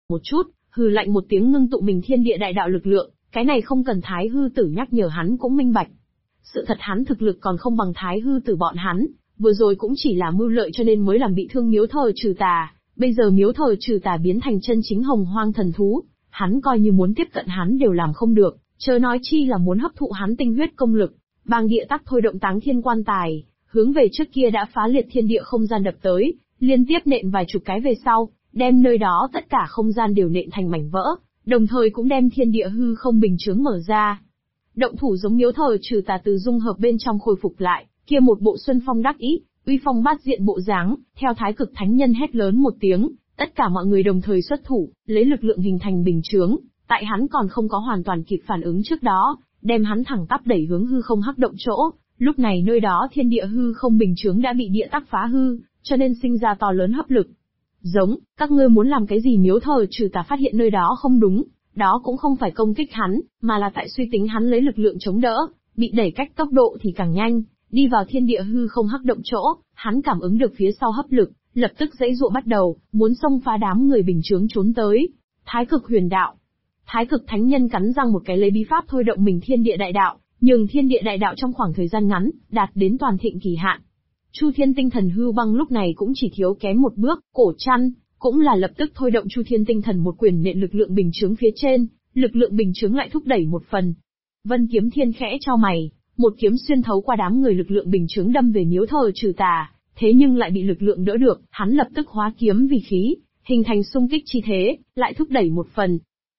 một chút, hừ lạnh một tiếng ngưng tụ mình thiên địa đại đạo lực lượng, cái này không cần Thái Hư Tử nhắc nhở hắn cũng minh bạch. Sự thật hắn thực lực còn không bằng Thái Hư Tử bọn hắn, vừa rồi cũng chỉ là mưu lợi cho nên mới làm bị thương miếu thờ trừ tà, bây giờ miếu thờ trừ tà biến thành chân chính hồng hoang thần thú, hắn coi như muốn tiếp cận hắn đều làm không được, chớ nói chi là muốn hấp thụ hắn tinh huyết công lực. Bàng địa tắc thôi động Táng Thiên Quan Tài, hướng về trước kia đã phá liệt thiên địa không gian đập tới, liên tiếp nện vài chục cái về sau, đem nơi đó tất cả không gian đều nện thành mảnh vỡ, đồng thời cũng đem thiên địa hư không bình chướng mở ra. Động thủ giống miếu thờ trừ tà từ dung hợp bên trong khôi phục lại, kia một bộ xuân phong đắc ý, uy phong bát diện bộ dáng, theo Thái Cực Thánh Nhân hét lớn một tiếng, tất cả mọi người đồng thời xuất thủ, lấy lực lượng hình thành bình chướng, tại hắn còn không có hoàn toàn kịp phản ứng trước đó, đem hắn thẳng tắp đẩy hướng hư không hắc động chỗ. Lúc này nơi đó thiên địa hư không bình chướng đã bị địa tắc phá hư, cho nên sinh ra to lớn hấp lực. Giống, các ngươi muốn làm cái gì? Miếu thờ trừ tà phát hiện nơi đó không đúng, đó cũng không phải công kích hắn, mà là tại suy tính hắn lấy lực lượng chống đỡ, bị đẩy cách tốc độ thì càng nhanh, đi vào thiên địa hư không hắc động chỗ, hắn cảm ứng được phía sau hấp lực, lập tức giãy giụa bắt đầu, muốn xông phá đám người bình chướng trốn tới. Thái Cực Huyền Đạo. Thái Cực Thánh Nhân cắn răng một cái lấy bí pháp thôi động mình thiên địa đại đạo, nhường thiên địa đại đạo trong khoảng thời gian ngắn, đạt đến toàn thịnh kỳ hạn. Chu Thiên Tinh Thần Hư Băng lúc này cũng chỉ thiếu kém một bước, Cổ Trăn cũng là lập tức thôi động Chu Thiên Tinh Thần một quyền nện lực lượng bình chướng phía trên, lực lượng bình chướng lại thúc đẩy một phần. Vân Kiếm Thiên khẽ chau mày, một kiếm xuyên thấu qua đám người lực lượng bình chướng đâm về miếu thờ trừ tà, thế nhưng lại bị lực lượng đỡ được, hắn lập tức hóa kiếm vì khí, hình thành xung kích chi thế, lại thúc đẩy một phần.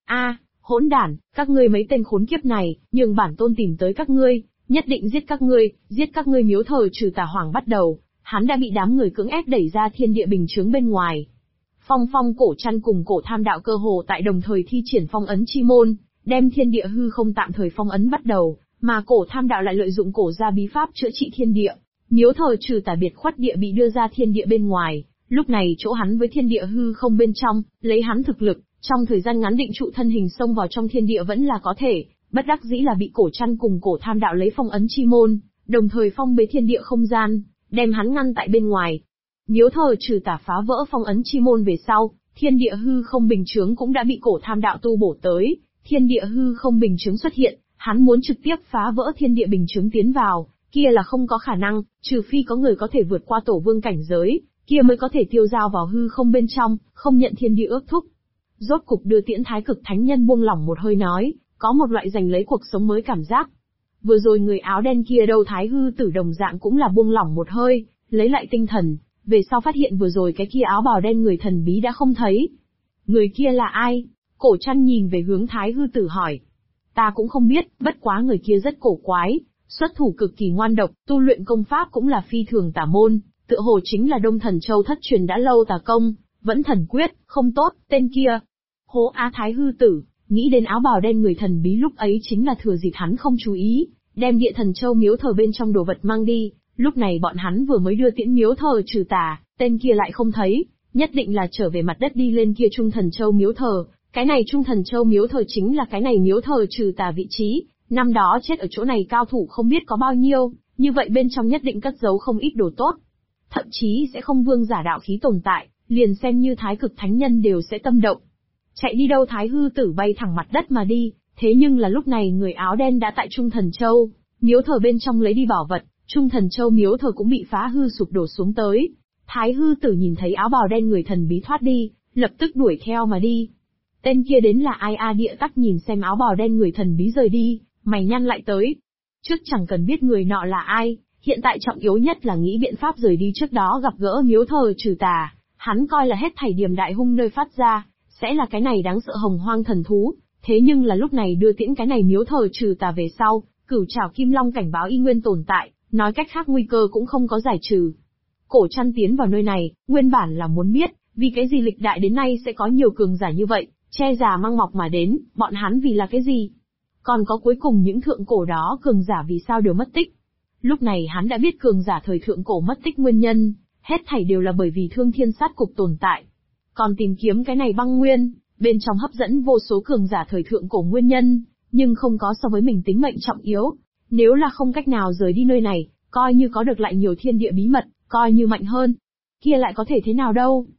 Hỗn đản, các ngươi mấy tên khốn kiếp này, nhường bản tôn tìm tới các ngươi, nhất định giết các ngươi miếu thờ trừ tà hoàng bắt đầu, hắn đã bị đám người cưỡng ép đẩy ra thiên địa bình chướng bên ngoài. Phong Cổ Trăn cùng Cổ Tham Đạo cơ hồ tại đồng thời thi triển phong ấn chi môn, đem thiên địa hư không tạm thời phong ấn bắt đầu, mà Cổ Tham Đạo lại lợi dụng cổ gia bí pháp chữa trị thiên địa. Miếu thờ trừ tà biệt khuất địa bị đưa ra thiên địa bên ngoài, lúc này chỗ hắn với thiên địa hư không bên trong, lấy hắn thực lực, trong thời gian ngắn định trụ thân hình xông vào trong thiên địa vẫn là có thể, bất đắc dĩ là bị Cổ Trăn cùng Cổ Tham Đạo lấy phong ấn chi môn, đồng thời phong bế thiên địa không gian, đem hắn ngăn tại bên ngoài. Miếu thờ trừ tà phá vỡ phong ấn chi môn về sau, thiên địa hư không bình chướng cũng đã bị Cổ Tham Đạo tu bổ tới, thiên địa hư không bình chướng xuất hiện, hắn muốn trực tiếp phá vỡ thiên địa bình chướng tiến vào, kia là không có khả năng, trừ phi có người có thể vượt qua tổ vương cảnh giới, kia mới có thể tiêu dao vào hư không bên trong, không nhận thiên địa ước thúc. Rốt cục Đưa Tiễn Thái Cực Thánh Nhân buông lỏng một hơi nói, có một loại giành lấy cuộc sống mới cảm giác. Vừa rồi người áo đen kia đâu Thái Hư Tử đồng dạng cũng là buông lỏng một hơi, lấy lại tinh thần, về sau phát hiện vừa rồi cái kia áo bào đen người thần bí đã không thấy. Người kia là ai? Cổ Trăn nhìn về hướng Thái Hư Tử hỏi. Ta cũng không biết, bất quá người kia rất cổ quái, xuất thủ cực kỳ ngoan độc, tu luyện công pháp cũng là phi thường tà môn, tựa hồ chính là Đông Thần Châu thất truyền đã lâu tà công, vẫn thần quyết, không tốt, tên kia. Hố Á Thái Hư Tử, nghĩ đến áo bào đen người thần bí lúc ấy chính là thừa dịp hắn không chú ý, đem Địa Thần Châu miếu thờ bên trong đồ vật mang đi, lúc này bọn hắn vừa mới đưa tiễn miếu thờ trừ tà, tên kia lại không thấy, nhất định là trở về mặt đất đi lên kia Trung Thần Châu miếu thờ, cái này Trung Thần Châu miếu thờ chính là cái này miếu thờ trừ tà vị trí, năm đó chết ở chỗ này cao thủ không biết có bao nhiêu, như vậy bên trong nhất định cất giấu không ít đồ tốt. Thậm chí sẽ không vương giả đạo khí tồn tại, liền xem như Thái Cực Thánh Nhân đều sẽ tâm động. Chạy đi đâu? Thái Hư Tử bay thẳng mặt đất mà đi, thế nhưng là lúc này người áo đen đã tại Trung Thần Châu miếu thờ bên trong lấy đi bảo vật, Trung Thần Châu miếu thờ cũng bị phá hư sụp đổ xuống tới. Thái Hư Tử nhìn thấy áo bào đen người thần bí thoát đi, lập tức đuổi theo mà đi. Tên kia đến là ai? Địa Tắc nhìn xem áo bào đen người thần bí rời đi, mày nhăn lại tới. Trước chẳng cần biết người nọ là ai, hiện tại trọng yếu nhất là nghĩ biện pháp rời đi trước đó gặp gỡ miếu thờ trừ tà, hắn coi là hết thảy điểm đại hung nơi phát ra, sẽ là cái này đáng sợ hồng hoang thần thú, thế nhưng là lúc này đưa tiễn cái này miếu thờ trừ tà về sau, Cửu Trảo Kim Long cảnh báo y nguyên tồn tại, nói cách khác nguy cơ cũng không có giải trừ. Cổ Trăn tiến vào nơi này, nguyên bản là muốn biết, vì cái gì lịch đại đến nay sẽ có nhiều cường giả như vậy, che già mang mọc mà đến, bọn hắn vì là cái gì? Còn có cuối cùng những thượng cổ đó cường giả vì sao đều mất tích? Lúc này hắn đã biết cường giả thời thượng cổ mất tích nguyên nhân, hết thảy đều là bởi vì Thương Thiên Sát Cục tồn tại. Còn tìm kiếm cái này băng nguyên, bên trong hấp dẫn vô số cường giả thời thượng cổ nguyên nhân, nhưng không có so với mình tính mệnh trọng yếu. Nếu là không cách nào rời đi nơi này, coi như có được lại nhiều thiên địa bí mật, coi như mạnh hơn, kia lại có thể thế nào đâu?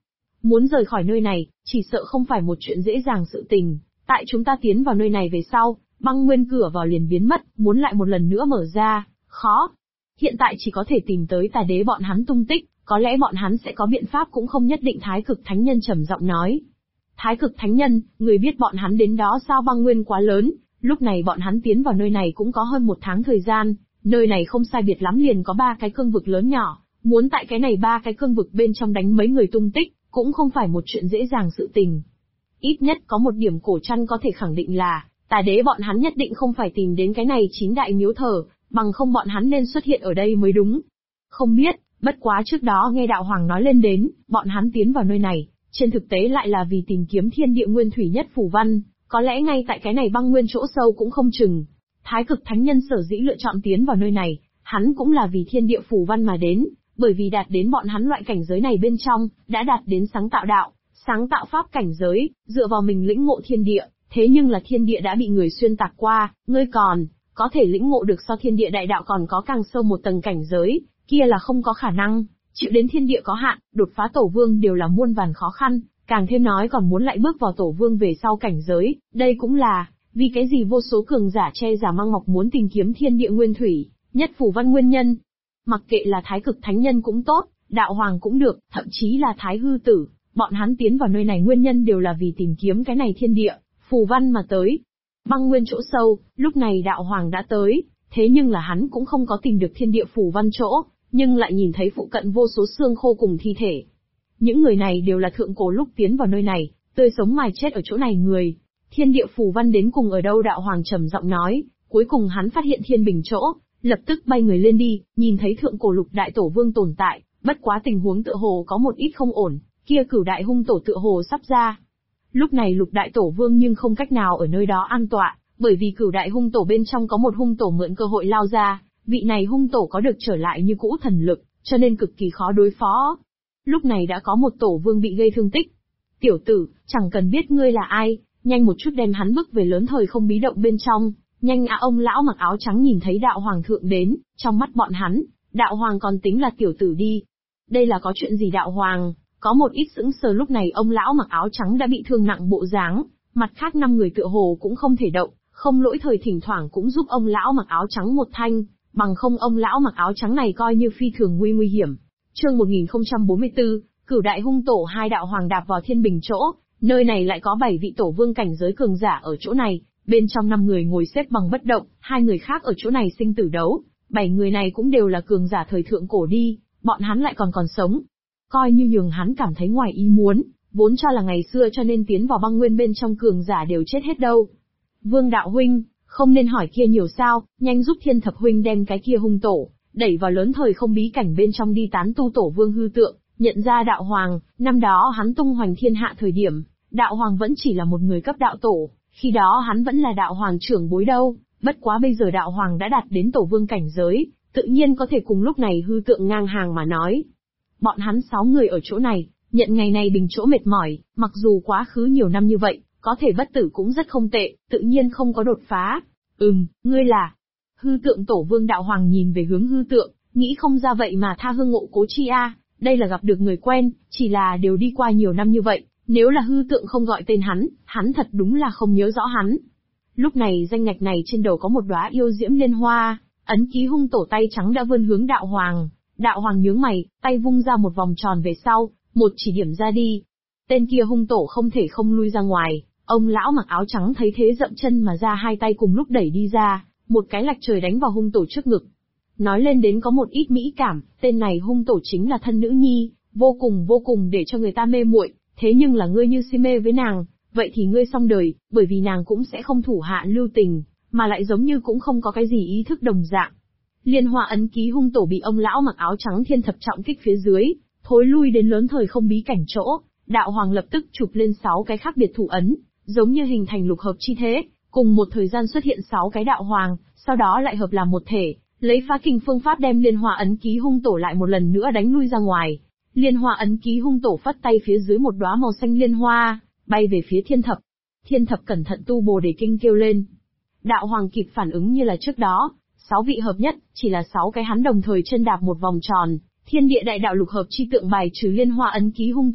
Muốn rời khỏi nơi này, chỉ sợ không phải một chuyện dễ dàng sự tình. Tại chúng ta tiến vào nơi này về sau, băng nguyên cửa vào liền biến mất, muốn lại một lần nữa mở ra, khó. Hiện tại chỉ có thể tìm tới Tà Đế bọn hắn tung tích, có lẽ bọn hắn sẽ có biện pháp cũng không nhất định. Thái Cực Thánh Nhân trầm giọng nói. Thái Cực Thánh Nhân, người biết bọn hắn đến đó sao? Băng nguyên quá lớn, lúc này bọn hắn tiến vào nơi này cũng có hơn 1 tháng thời gian, nơi này không sai biệt lắm liền có 3 cái cương vực lớn nhỏ, muốn tại cái này 3 cái cương vực bên trong đánh mấy người tung tích, cũng không phải một chuyện dễ dàng sự tình. Ít nhất có một điểm cổ trăn có thể khẳng định là, Tà Đế bọn hắn nhất định không phải tìm đến cái này 9 đại miếu thờ, bằng không bọn hắn nên xuất hiện ở đây mới đúng. Không biết, bất quá trước đó nghe Đạo Hoàng nói lên đến, bọn hắn tiến vào nơi này, trên thực tế lại là vì tìm kiếm thiên địa nguyên thủy nhất phù văn, có lẽ ngay tại cái này băng nguyên chỗ sâu cũng không chừng. Thái Cực Thánh Nhân sở dĩ lựa chọn tiến vào nơi này, hắn cũng là vì thiên địa phù văn mà đến, bởi vì đạt đến bọn hắn loại cảnh giới này bên trong, đã đạt đến sáng tạo đạo, sáng tạo pháp cảnh giới, dựa vào mình lĩnh ngộ thiên địa, thế nhưng là thiên địa đã bị người xuyên tạc qua, ngươi còn có thể lĩnh ngộ được so thiên địa đại đạo còn có càng sâu một tầng cảnh giới, kia là không có khả năng. Chịu đến thiên địa có hạn, đột phá tổ vương đều là muôn vàn khó khăn, càng thêm nói còn muốn lại bước vào tổ vương về sau cảnh giới, đây cũng là vì cái gì vô số cường giả che giả mang mọc muốn tìm kiếm thiên địa nguyên thủy nhất phù văn nguyên nhân. Mặc kệ là Thái Cực Thánh Nhân cũng tốt, Đạo Hoàng cũng được, thậm chí là Thái Hư Tử, bọn hắn tiến vào nơi này nguyên nhân đều là vì tìm kiếm cái này thiên địa phù văn mà tới. Băng nguyên chỗ sâu, lúc này Đạo Hoàng đã tới, thế nhưng là hắn cũng không có tìm được thiên địa phù văn chỗ, nhưng lại nhìn thấy phụ cận vô số xương khô cùng thi thể. Những người này đều là thượng cổ lúc tiến vào nơi này, tươi sống mài chết ở chỗ này người. Thiên địa phù văn đến cùng ở đâu? Đạo Hoàng trầm giọng nói, cuối cùng hắn phát hiện thiên bình chỗ, lập tức bay người lên đi, nhìn thấy thượng cổ lục đại tổ vương tồn tại, bất quá tình huống tựa hồ có một ít không ổn, kia cửu đại hung tổ tựa hồ sắp ra. Lúc này lục đại tổ vương nhưng không cách nào ở nơi đó an tọa, bởi vì cửu đại hung tổ bên trong có một hung tổ mượn cơ hội lao ra, vị này hung tổ có được trở lại như cũ thần lực, cho nên cực kỳ khó đối phó. Lúc này đã có một tổ vương bị gây thương tích. Tiểu tử, chẳng cần biết ngươi là ai, nhanh một chút đem hắn bước về lớn thời không bí động bên trong, nhanh à. Ông lão mặc áo trắng nhìn thấy Đạo Hoàng thượng đến, trong mắt bọn hắn, Đạo Hoàng còn tính là tiểu tử đi. Đây là có chuyện gì? Đạo Hoàng có một ít sững sờ. Lúc này ông lão mặc áo trắng đã bị thương nặng bộ dáng, mặt khác 5 người tựa hồ cũng không thể động, không lỗi thời thỉnh thoảng cũng giúp ông lão mặc áo trắng một thanh, bằng không ông lão mặc áo trắng này coi như phi thường nguy hiểm. Chương 1044, Cửu đại hung tổ. Hai Đạo Hoàng đạp vào thiên bình chỗ, nơi này lại có 7 vị tổ vương cảnh giới cường giả ở chỗ này, bên trong 5 người ngồi xếp bằng bất động, 2 người khác ở chỗ này sinh tử đấu, 7 người này cũng đều là cường giả thời thượng cổ đi, bọn hắn lại còn sống. Coi như nhường hắn cảm thấy ngoài ý muốn, vốn cho là ngày xưa cho nên tiến vào băng nguyên bên trong cường giả đều chết hết đâu. Vương đạo huynh, không nên hỏi kia nhiều sao, nhanh giúp Thiên Thập huynh đem cái kia hung tổ đẩy vào lớn thời không bí cảnh bên trong đi. Tán tu tổ vương hư tượng nhận ra Đạo Hoàng, năm đó hắn tung hoành thiên hạ thời điểm, Đạo Hoàng vẫn chỉ là một người cấp đạo tổ, khi đó hắn vẫn là Đạo Hoàng trưởng bối đâu, bất quá bây giờ Đạo Hoàng đã đạt đến tổ vương cảnh giới, tự nhiên có thể cùng lúc này hư tượng ngang hàng mà nói. Bọn hắn 6 người ở chỗ này, nhận ngày này bình chỗ mệt mỏi, mặc dù quá khứ nhiều năm như vậy, có thể bất tử cũng rất không tệ, tự nhiên không có đột phá. Ngươi là... Hư tượng tổ vương. Đạo Hoàng nhìn về hướng hư tượng, nghĩ không ra vậy mà tha hương ngộ cố chi a, đây là gặp được người quen, chỉ là đều đi qua nhiều năm như vậy, nếu là hư tượng không gọi tên hắn thật đúng là không nhớ rõ hắn. Lúc này danh ngạch này trên đầu có một đóa yêu diễm liên hoa, ấn ký hung tổ tay trắng đã vươn hướng Đạo Hoàng. Đạo Hoàng nhướng mày, tay vung ra một vòng tròn về sau, một chỉ điểm ra đi. Tên kia hung tổ không thể không lui ra ngoài, ông lão mặc áo trắng thấy thế dậm chân mà ra, hai tay cùng lúc đẩy đi ra, một cái lạch trời đánh vào hung tổ trước ngực. Nói lên đến có một ít mỹ cảm, tên này hung tổ chính là thân nữ nhi, vô cùng để cho người ta mê muội, thế nhưng là ngươi như si mê với nàng, vậy thì ngươi xong đời, bởi vì nàng cũng sẽ không thủ hạ lưu tình, mà lại giống như cũng không có cái gì ý thức đồng dạng. Liên hoa ấn ký hung tổ bị ông lão mặc áo trắng Thiên Thập trọng kích phía dưới, thối lui đến lớn thời không bí cảnh chỗ, Đạo Hoàng lập tức chụp lên 6 cái khác biệt thủ ấn, giống như hình thành lục hợp chi thế, cùng một thời gian xuất hiện 6 cái Đạo Hoàng, sau đó lại hợp làm một thể, lấy phá kình phương pháp đem liên hoa ấn ký hung tổ lại một lần nữa đánh lui ra ngoài. Liên hoa ấn ký hung tổ phất tay phía dưới một đóa màu xanh liên hoa, bay về phía Thiên Thập. Thiên Thập cẩn thận tu bồ đề kinh kêu lên. Đạo Hoàng kịp phản ứng như là trước đó, 6 vị hợp nhất, chỉ là 6 cái hắn đồng thời chân đạp một vòng tròn, thiên địa đại đạo lục hợp chi tượng bài trừ liên hoa ấn ký hung tổ,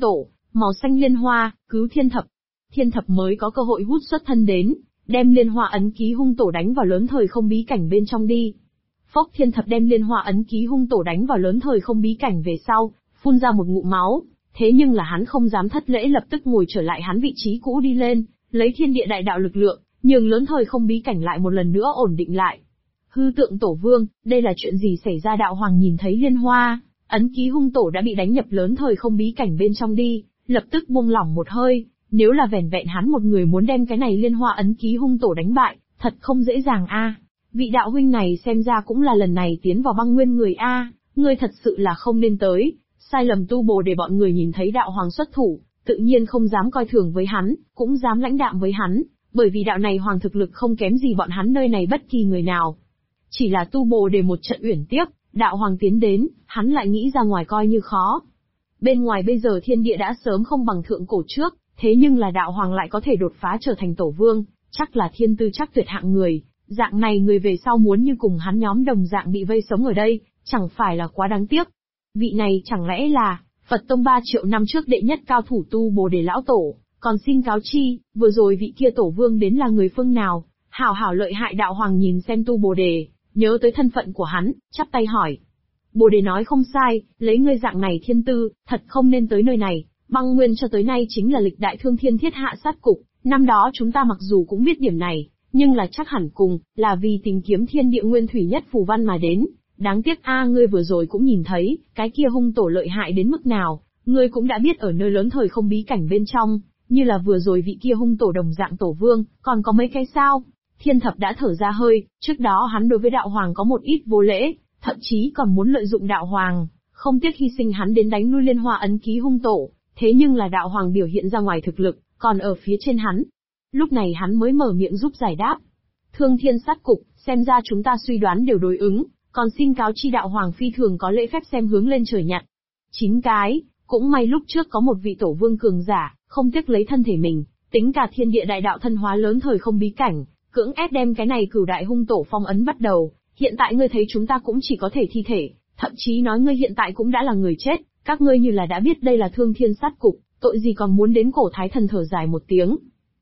Màu xanh liên hoa, cứu thiên thập. Thiên thập mới có cơ hội hút xuất thân đến, đem liên hoa ấn ký hung tổ đánh vào lớn thời không bí cảnh bên trong đi. Phốc, thiên thập đem liên hoa ấn ký hung tổ đánh vào lớn thời không bí cảnh về sau, phun ra một ngụm máu. Thế nhưng là hắn không dám thất lễ, lập tức ngồi trở lại hắn vị trí cũ đi lên, lấy thiên địa đại đạo lực lượng, nhường lớn thời không bí cảnh lại một lần nữa ổn định lại. Hư tượng tổ vương, đây là chuyện gì xảy ra? Đạo hoàng nhìn thấy liên hoa ấn ký hung tổ đã bị đánh nhập lớn thời không bí cảnh bên trong đi, lập tức buông lỏng một hơi. Nếu là vẻn vẹn hắn một người muốn đem cái này liên hoa ấn ký hung tổ đánh bại, thật không dễ dàng a. Vị đạo huynh này xem ra cũng là lần này tiến vào băng nguyên người a, ngươi thật sự là không nên tới. Sai lầm tu bồ để bọn người nhìn thấy đạo hoàng xuất thủ, tự nhiên không dám coi thường với hắn, cũng dám lãnh đạm với hắn, bởi vì đạo này hoàng thực lực không kém gì bọn hắn nơi này bất kỳ người nào. Chỉ là tu bồ để một trận uyển tiếp, đạo hoàng tiến đến, hắn lại nghĩ ra ngoài coi như khó. Bên ngoài bây giờ thiên địa đã sớm không bằng thượng cổ trước, thế nhưng là đạo hoàng lại có thể đột phá trở thành tổ vương, chắc là thiên tư chắc tuyệt hạng người, dạng này người về sau muốn như cùng hắn nhóm đồng dạng bị vây sống ở đây, chẳng phải là quá đáng tiếc. Vị này chẳng lẽ là Phật Tông 3 triệu năm trước đệ nhất cao thủ tu bồ đề lão tổ, còn xin cáo chi, vừa rồi vị kia tổ vương đến là người phương nào? Hảo hảo lợi hại. Đạo hoàng nhìn xem tu bồ đề, nhớ tới thân phận của hắn, chắp tay hỏi. Bồ đề nói không sai, lấy ngươi dạng này thiên tư, thật không nên tới nơi này. Băng nguyên cho tới nay chính là lịch đại thương thiên thiết hạ sát cục, năm đó chúng ta mặc dù cũng biết điểm này, nhưng là chắc hẳn cùng là vì tìm kiếm thiên địa nguyên thủy nhất phù văn mà đến. Đáng tiếc ngươi vừa rồi cũng nhìn thấy, cái kia hung tổ lợi hại đến mức nào, ngươi cũng đã biết ở nơi lớn thời không bí cảnh bên trong, như là vừa rồi vị kia hung tổ đồng dạng tổ vương, còn có mấy cái sao? Thiên thập đã thở ra hơi, trước đó hắn đối với đạo hoàng có một ít vô lễ, thậm chí còn muốn lợi dụng đạo hoàng, không tiếc hy sinh hắn đến đánh lui liên hoa ấn ký hung tổ, thế nhưng là đạo hoàng biểu hiện ra ngoài thực lực, còn ở phía trên hắn. Lúc này hắn mới mở miệng giúp giải đáp. Thương thiên sát cục, xem ra chúng ta suy đoán đều đối ứng. Còn xin cáo chi đạo hoàng phi thường có lễ phép xem hướng lên trời nhặt. 9 cái, cũng may lúc trước có một vị tổ vương cường giả, không tiếc lấy thân thể mình, tính cả thiên địa đại đạo thân hóa lớn thời không bí cảnh, cưỡng ép đem cái này cửu đại hung tổ phong ấn bắt đầu. Hiện tại ngươi thấy chúng ta cũng chỉ có thể thi thể, thậm chí nói ngươi hiện tại cũng đã là người chết, các ngươi như là đã biết đây là thương thiên sát cục, tội gì còn muốn đến cổ thái thần thở dài một tiếng.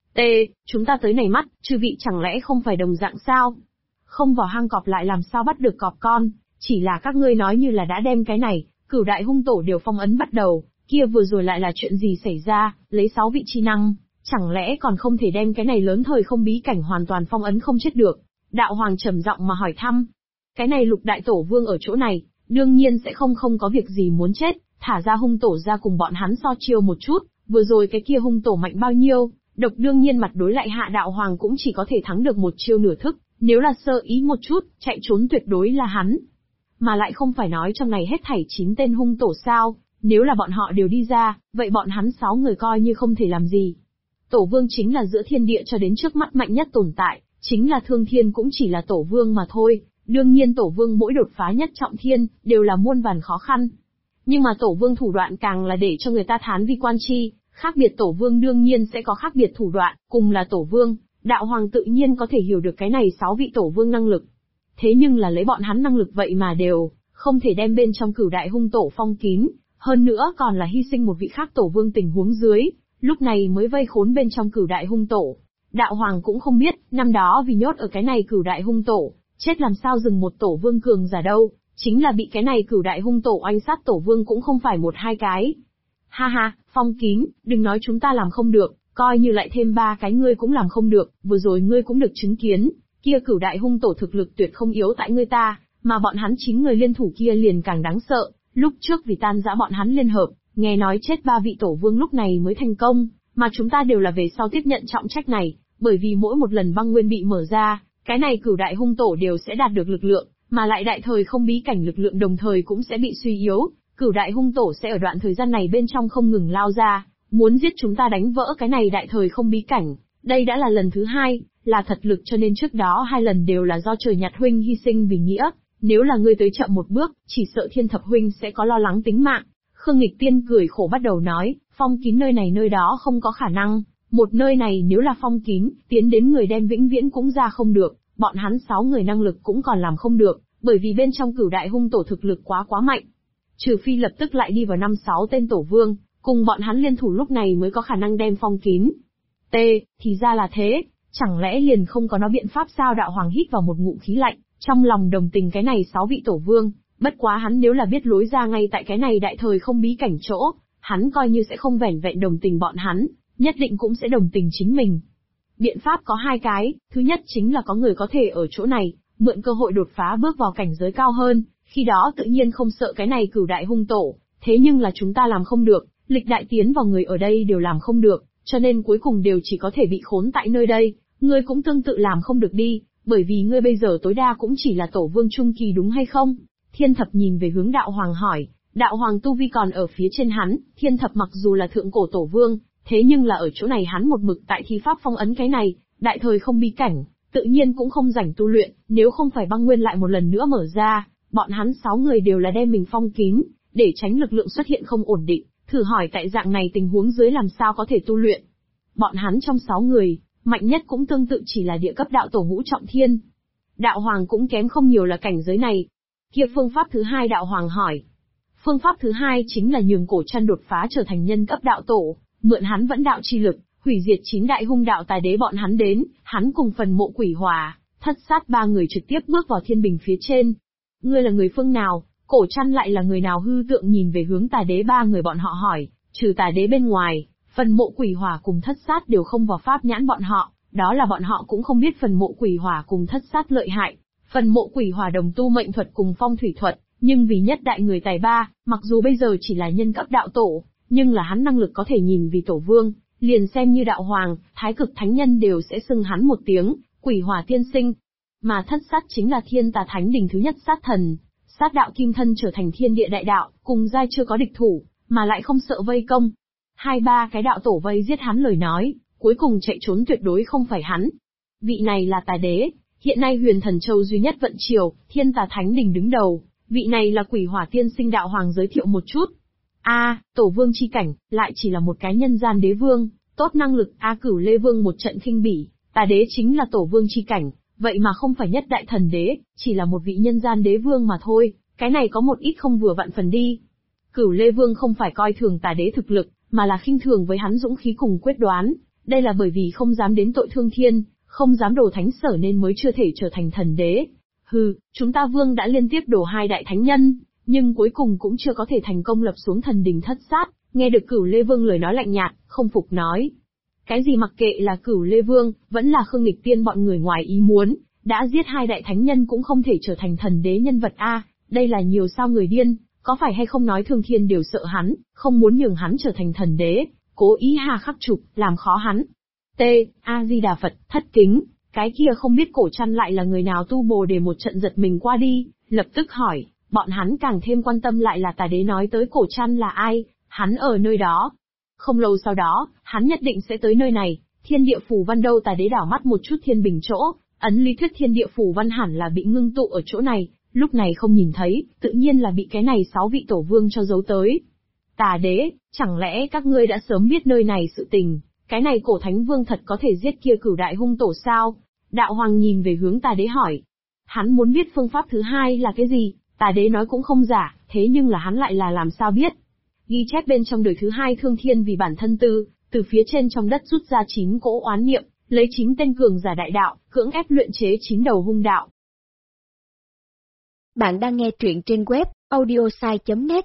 Chúng ta tới này mắt, chư vị chẳng lẽ không phải đồng dạng sao? Không vào hang cọp lại làm sao bắt được cọp con, chỉ là các ngươi nói như là đã đem cái này, cửu đại hung tổ đều phong ấn bắt đầu, kia vừa rồi lại là chuyện gì xảy ra, lấy 6 vị chi năng, chẳng lẽ còn không thể đem cái này lớn thời không bí cảnh hoàn toàn phong ấn không chết được? Đạo hoàng trầm giọng mà hỏi thăm. Cái này lục đại tổ vương ở chỗ này, đương nhiên sẽ không có việc gì muốn chết, thả ra hung tổ ra cùng bọn hắn so chiêu một chút, vừa rồi cái kia hung tổ mạnh bao nhiêu, độc đương nhiên mặt đối lại hạ đạo hoàng cũng chỉ có thể thắng được một chiêu nửa thức. Nếu là sơ ý một chút, chạy trốn tuyệt đối là hắn. Mà lại không phải nói trong này hết thảy 9 tên hung tổ sao, nếu là bọn họ đều đi ra, vậy bọn hắn 6 người coi như không thể làm gì. Tổ vương chính là giữa thiên địa cho đến trước mắt mạnh nhất tồn tại, chính là thương thiên cũng chỉ là tổ vương mà thôi, đương nhiên tổ vương mỗi đột phá nhất trọng thiên, đều là muôn vàn khó khăn. Nhưng mà tổ vương thủ đoạn càng là để cho người ta thán vi quan chi, khác biệt tổ vương đương nhiên sẽ có khác biệt thủ đoạn, cùng là tổ vương. Đạo hoàng tự nhiên có thể hiểu được cái này 6 vị tổ vương năng lực. Thế nhưng là lấy bọn hắn năng lực vậy mà đều không thể đem bên trong cửu đại hung tổ phong kín, hơn nữa còn là hy sinh một vị khác tổ vương tình huống dưới, lúc này mới vây khốn bên trong cửu đại hung tổ. Đạo hoàng cũng không biết, năm đó vì nhốt ở cái này cửu đại hung tổ, chết làm sao dừng một tổ vương cường giả đâu, chính là bị cái này cửu đại hung tổ oanh sát tổ vương cũng không phải 1-2 cái. Ha ha, phong kín, đừng nói chúng ta làm không được. Coi như lại thêm 3 cái ngươi cũng làm không được, vừa rồi ngươi cũng được chứng kiến, kia cửu đại hung tổ thực lực tuyệt không yếu tại ngươi ta, mà bọn hắn 9 người liên thủ kia liền càng đáng sợ, lúc trước vì tan rã bọn hắn liên hợp, nghe nói chết 3 vị tổ vương lúc này mới thành công, mà chúng ta đều là về sau tiếp nhận trọng trách này, bởi vì mỗi một lần băng nguyên bị mở ra, cái này cửu đại hung tổ đều sẽ đạt được lực lượng, mà lại đại thời không bí cảnh lực lượng đồng thời cũng sẽ bị suy yếu, cửu đại hung tổ sẽ ở đoạn thời gian này bên trong không ngừng lao ra. Muốn giết chúng ta đánh vỡ cái này đại thời không bí cảnh, đây đã là lần thứ 2, là thật lực cho nên trước đó 2 lần đều là do trời nhặt huynh hy sinh vì nghĩa, nếu là ngươi tới chậm một bước, chỉ sợ thiên thập huynh sẽ có lo lắng tính mạng. Khương Nghịch Tiên cười khổ bắt đầu nói, phong kín nơi này nơi đó không có khả năng, một nơi này nếu là phong kín, tiến đến người đem vĩnh viễn cũng ra không được, bọn hắn 6 người năng lực cũng còn làm không được, bởi vì bên trong cửu đại hung tổ thực lực quá mạnh. Trừ phi lập tức lại đi vào 5-6 tên tổ vương, cùng bọn hắn liên thủ lúc này mới có khả năng đem phong kín. Thì ra là thế, chẳng lẽ liền không có nó biện pháp sao? Đạo Hoàng hít vào một ngụm khí lạnh, trong lòng đồng tình cái này 6 vị tổ vương, bất quá hắn nếu là biết lối ra ngay tại cái này đại thời không bí cảnh chỗ, hắn coi như sẽ không vẻn vẹn đồng tình bọn hắn, nhất định cũng sẽ đồng tình chính mình. Biện pháp có 2 cái, thứ nhất chính là có người có thể ở chỗ này, mượn cơ hội đột phá bước vào cảnh giới cao hơn, khi đó tự nhiên không sợ cái này Cửu đại hung tổ, thế nhưng là chúng ta làm không được, lịch đại tiến vào người ở đây đều làm không được, cho nên cuối cùng đều chỉ có thể bị khốn tại nơi đây, ngươi cũng tương tự làm không được đi, bởi vì ngươi bây giờ tối đa cũng chỉ là tổ vương trung kỳ đúng hay không? Thiên Thập nhìn về hướng Đạo Hoàng hỏi, Đạo Hoàng tu vi còn ở phía trên hắn, Thiên Thập mặc dù là thượng cổ tổ vương, thế nhưng là ở chỗ này hắn một mực tại thi pháp phong ấn cái này, đại thời không bí cảnh, tự nhiên cũng không rảnh tu luyện, nếu không phải băng nguyên lại một lần nữa mở ra, bọn hắn 6 người đều là đem mình phong kín, để tránh lực lượng xuất hiện không ổn định, thử hỏi tại dạng này tình huống dưới làm sao có thể tu luyện. Bọn hắn trong 6 người, mạnh nhất cũng tương tự chỉ là địa cấp đạo tổ Ngũ Trọng Thiên. Đạo Hoàng cũng kém không nhiều là cảnh giới này. Kia phương pháp thứ 2 Đạo Hoàng hỏi. Phương pháp thứ 2 chính là nhường Cổ Trăn đột phá trở thành nhân cấp đạo tổ, mượn hắn vẫn đạo chi lực, hủy diệt 9 đại hung đạo tà đế bọn hắn đến, hắn cùng phần mộ quỷ hòa, thất sát 3 người trực tiếp bước vào thiên bình phía trên. Ngươi là người phương nào? Cổ Trăn lại là người nào? Hư Tượng nhìn về hướng tà đế 3 người bọn họ hỏi, trừ tà đế bên ngoài, phần mộ quỷ hỏa cùng thất sát đều không vào pháp nhãn bọn họ, đó là bọn họ cũng không biết phần mộ quỷ hỏa cùng thất sát lợi hại. Phần mộ quỷ hỏa đồng tu mệnh thuật cùng phong thủy thuật, nhưng vì nhất đại người tài ba, mặc dù bây giờ chỉ là nhân cấp đạo tổ, nhưng là hắn năng lực có thể nhìn vì tổ vương, liền xem như Đạo Hoàng, Thái Cực Thánh Nhân đều sẽ xưng hắn một tiếng, quỷ hỏa tiên sinh. Mà thất sát chính là Thiên Tà Thánh Đình thứ nhất sát thần, sát đạo kim thân trở thành thiên địa đại đạo, cùng giai chưa có địch thủ, mà lại không sợ vây công. 2-3 cái đạo tổ vây giết hắn lời nói, cuối cùng chạy trốn tuyệt đối không phải hắn. Vị này là tà đế, hiện nay Huyền Thần Châu duy nhất vận triều, Thiên Tà Thánh Đình đứng đầu, vị này là quỷ hỏa tiên sinh. Đạo Hoàng giới thiệu một chút. Tổ vương chi cảnh, lại chỉ là một cái nhân gian đế vương, tốt năng lực. Cửu Lê Vương một trận khinh bỉ, tà đế chính là tổ vương chi cảnh, vậy mà không phải nhất đại thần đế, chỉ là một vị nhân gian đế vương mà thôi, cái này có một ít không vừa vặn phần đi. Cửu Lê Vương không phải coi thường tà đế thực lực, mà là khinh thường với hắn dũng khí cùng quyết đoán, đây là bởi vì không dám đến tội thương thiên, không dám đổ thánh sở nên mới chưa thể trở thành thần đế. Chúng ta vương đã liên tiếp đổ 2 đại thánh nhân, nhưng cuối cùng cũng chưa có thể thành công lập xuống thần đình thất sát. Nghe được Cửu Lê Vương lời nói lạnh nhạt, không phục nói. Cái gì mặc kệ là Cửu Lê Vương, vẫn là Khương Nghịch Tiên bọn người ngoài ý muốn, đã giết 2 đại thánh nhân cũng không thể trở thành thần đế nhân vật đây là nhiều sao người điên, có phải hay không nói thương thiên đều sợ hắn, không muốn nhường hắn trở thành thần đế, cố ý hà khắc chụp, làm khó hắn. A-di-đà Phật, thất kính, cái kia không biết Cổ Trăn lại là người nào? Tu Bồ Đề một trận giật mình qua đi, lập tức hỏi, bọn hắn càng thêm quan tâm lại là tà đế nói tới Cổ Trăn là ai, hắn ở nơi đó. Không lâu sau đó, hắn nhất định sẽ tới nơi này, thiên địa phù văn đâu? Tà đế đảo mắt một chút thiên bình chỗ, ấn lý thuyết thiên địa phù văn hẳn là bị ngưng tụ ở chỗ này, lúc này không nhìn thấy, tự nhiên là bị cái này 6 vị tổ vương cho giấu tới. Tà đế, chẳng lẽ các ngươi đã sớm biết nơi này sự tình, cái này cổ thánh vương thật có thể giết kia Cửu đại hung tổ sao? Đạo Hoàng nhìn về hướng tà đế hỏi. Hắn muốn biết phương pháp thứ 2 là cái gì, tà đế nói cũng không giả, thế nhưng là hắn lại là làm sao biết? Ghi chép bên trong đời thứ 2 thương thiên vì bản thân từ phía trên trong đất rút ra 9 cỗ oán niệm, lấy 9 tên cường giả đại đạo, cưỡng ép luyện chế 9 đầu hung đạo. Bạn đang nghe truyện trên web audiosai.net.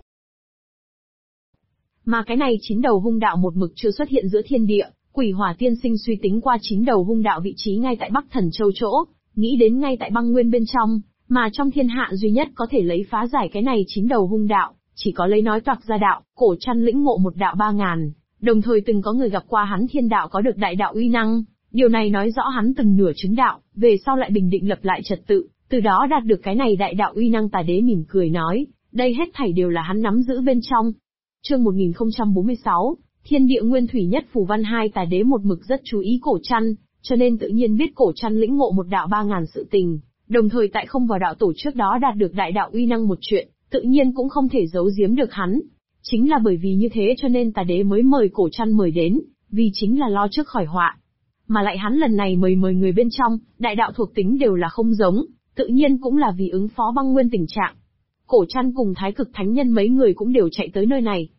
Mà cái này 9 đầu hung đạo một mực chưa xuất hiện giữa thiên địa, Quỷ Hỏa tiên sinh suy tính qua 9 đầu hung đạo vị trí ngay tại Bắc Thần Châu chỗ, nghĩ đến ngay tại băng nguyên bên trong, mà trong thiên hạ duy nhất có thể lấy phá giải cái này 9 đầu hung đạo, chỉ có lấy nói toạc ra đạo, Cổ Trăn lĩnh ngộ một đạo 3000, đồng thời từng có người gặp qua hắn thiên đạo có được đại đạo uy năng, điều này nói rõ hắn từng nửa chứng đạo, về sau lại bình định lập lại trật tự, từ đó đạt được cái này đại đạo uy năng. Tà đế mỉm cười nói, đây hết thảy đều là hắn nắm giữ bên trong. Chương 1046, Thiên địa nguyên thủy nhất phù văn 2. Tà đế một mực rất chú ý Cổ Trăn, cho nên tự nhiên biết Cổ Trăn lĩnh ngộ một đạo 3000 sự tình, đồng thời tại không vào đạo tổ trước đó đạt được đại đạo uy năng một chuyện, tự nhiên cũng không thể giấu giếm được hắn. Chính là bởi vì như thế cho nên tà đế mới mời Cổ Trăn mời đến, vì chính là lo trước khỏi họa. Mà lại hắn lần này mời người bên trong, đại đạo thuộc tính đều là không giống, tự nhiên cũng là vì ứng phó băng nguyên tình trạng. Cổ Trăn cùng Thái Cực Thánh Nhân mấy người cũng đều chạy tới nơi này.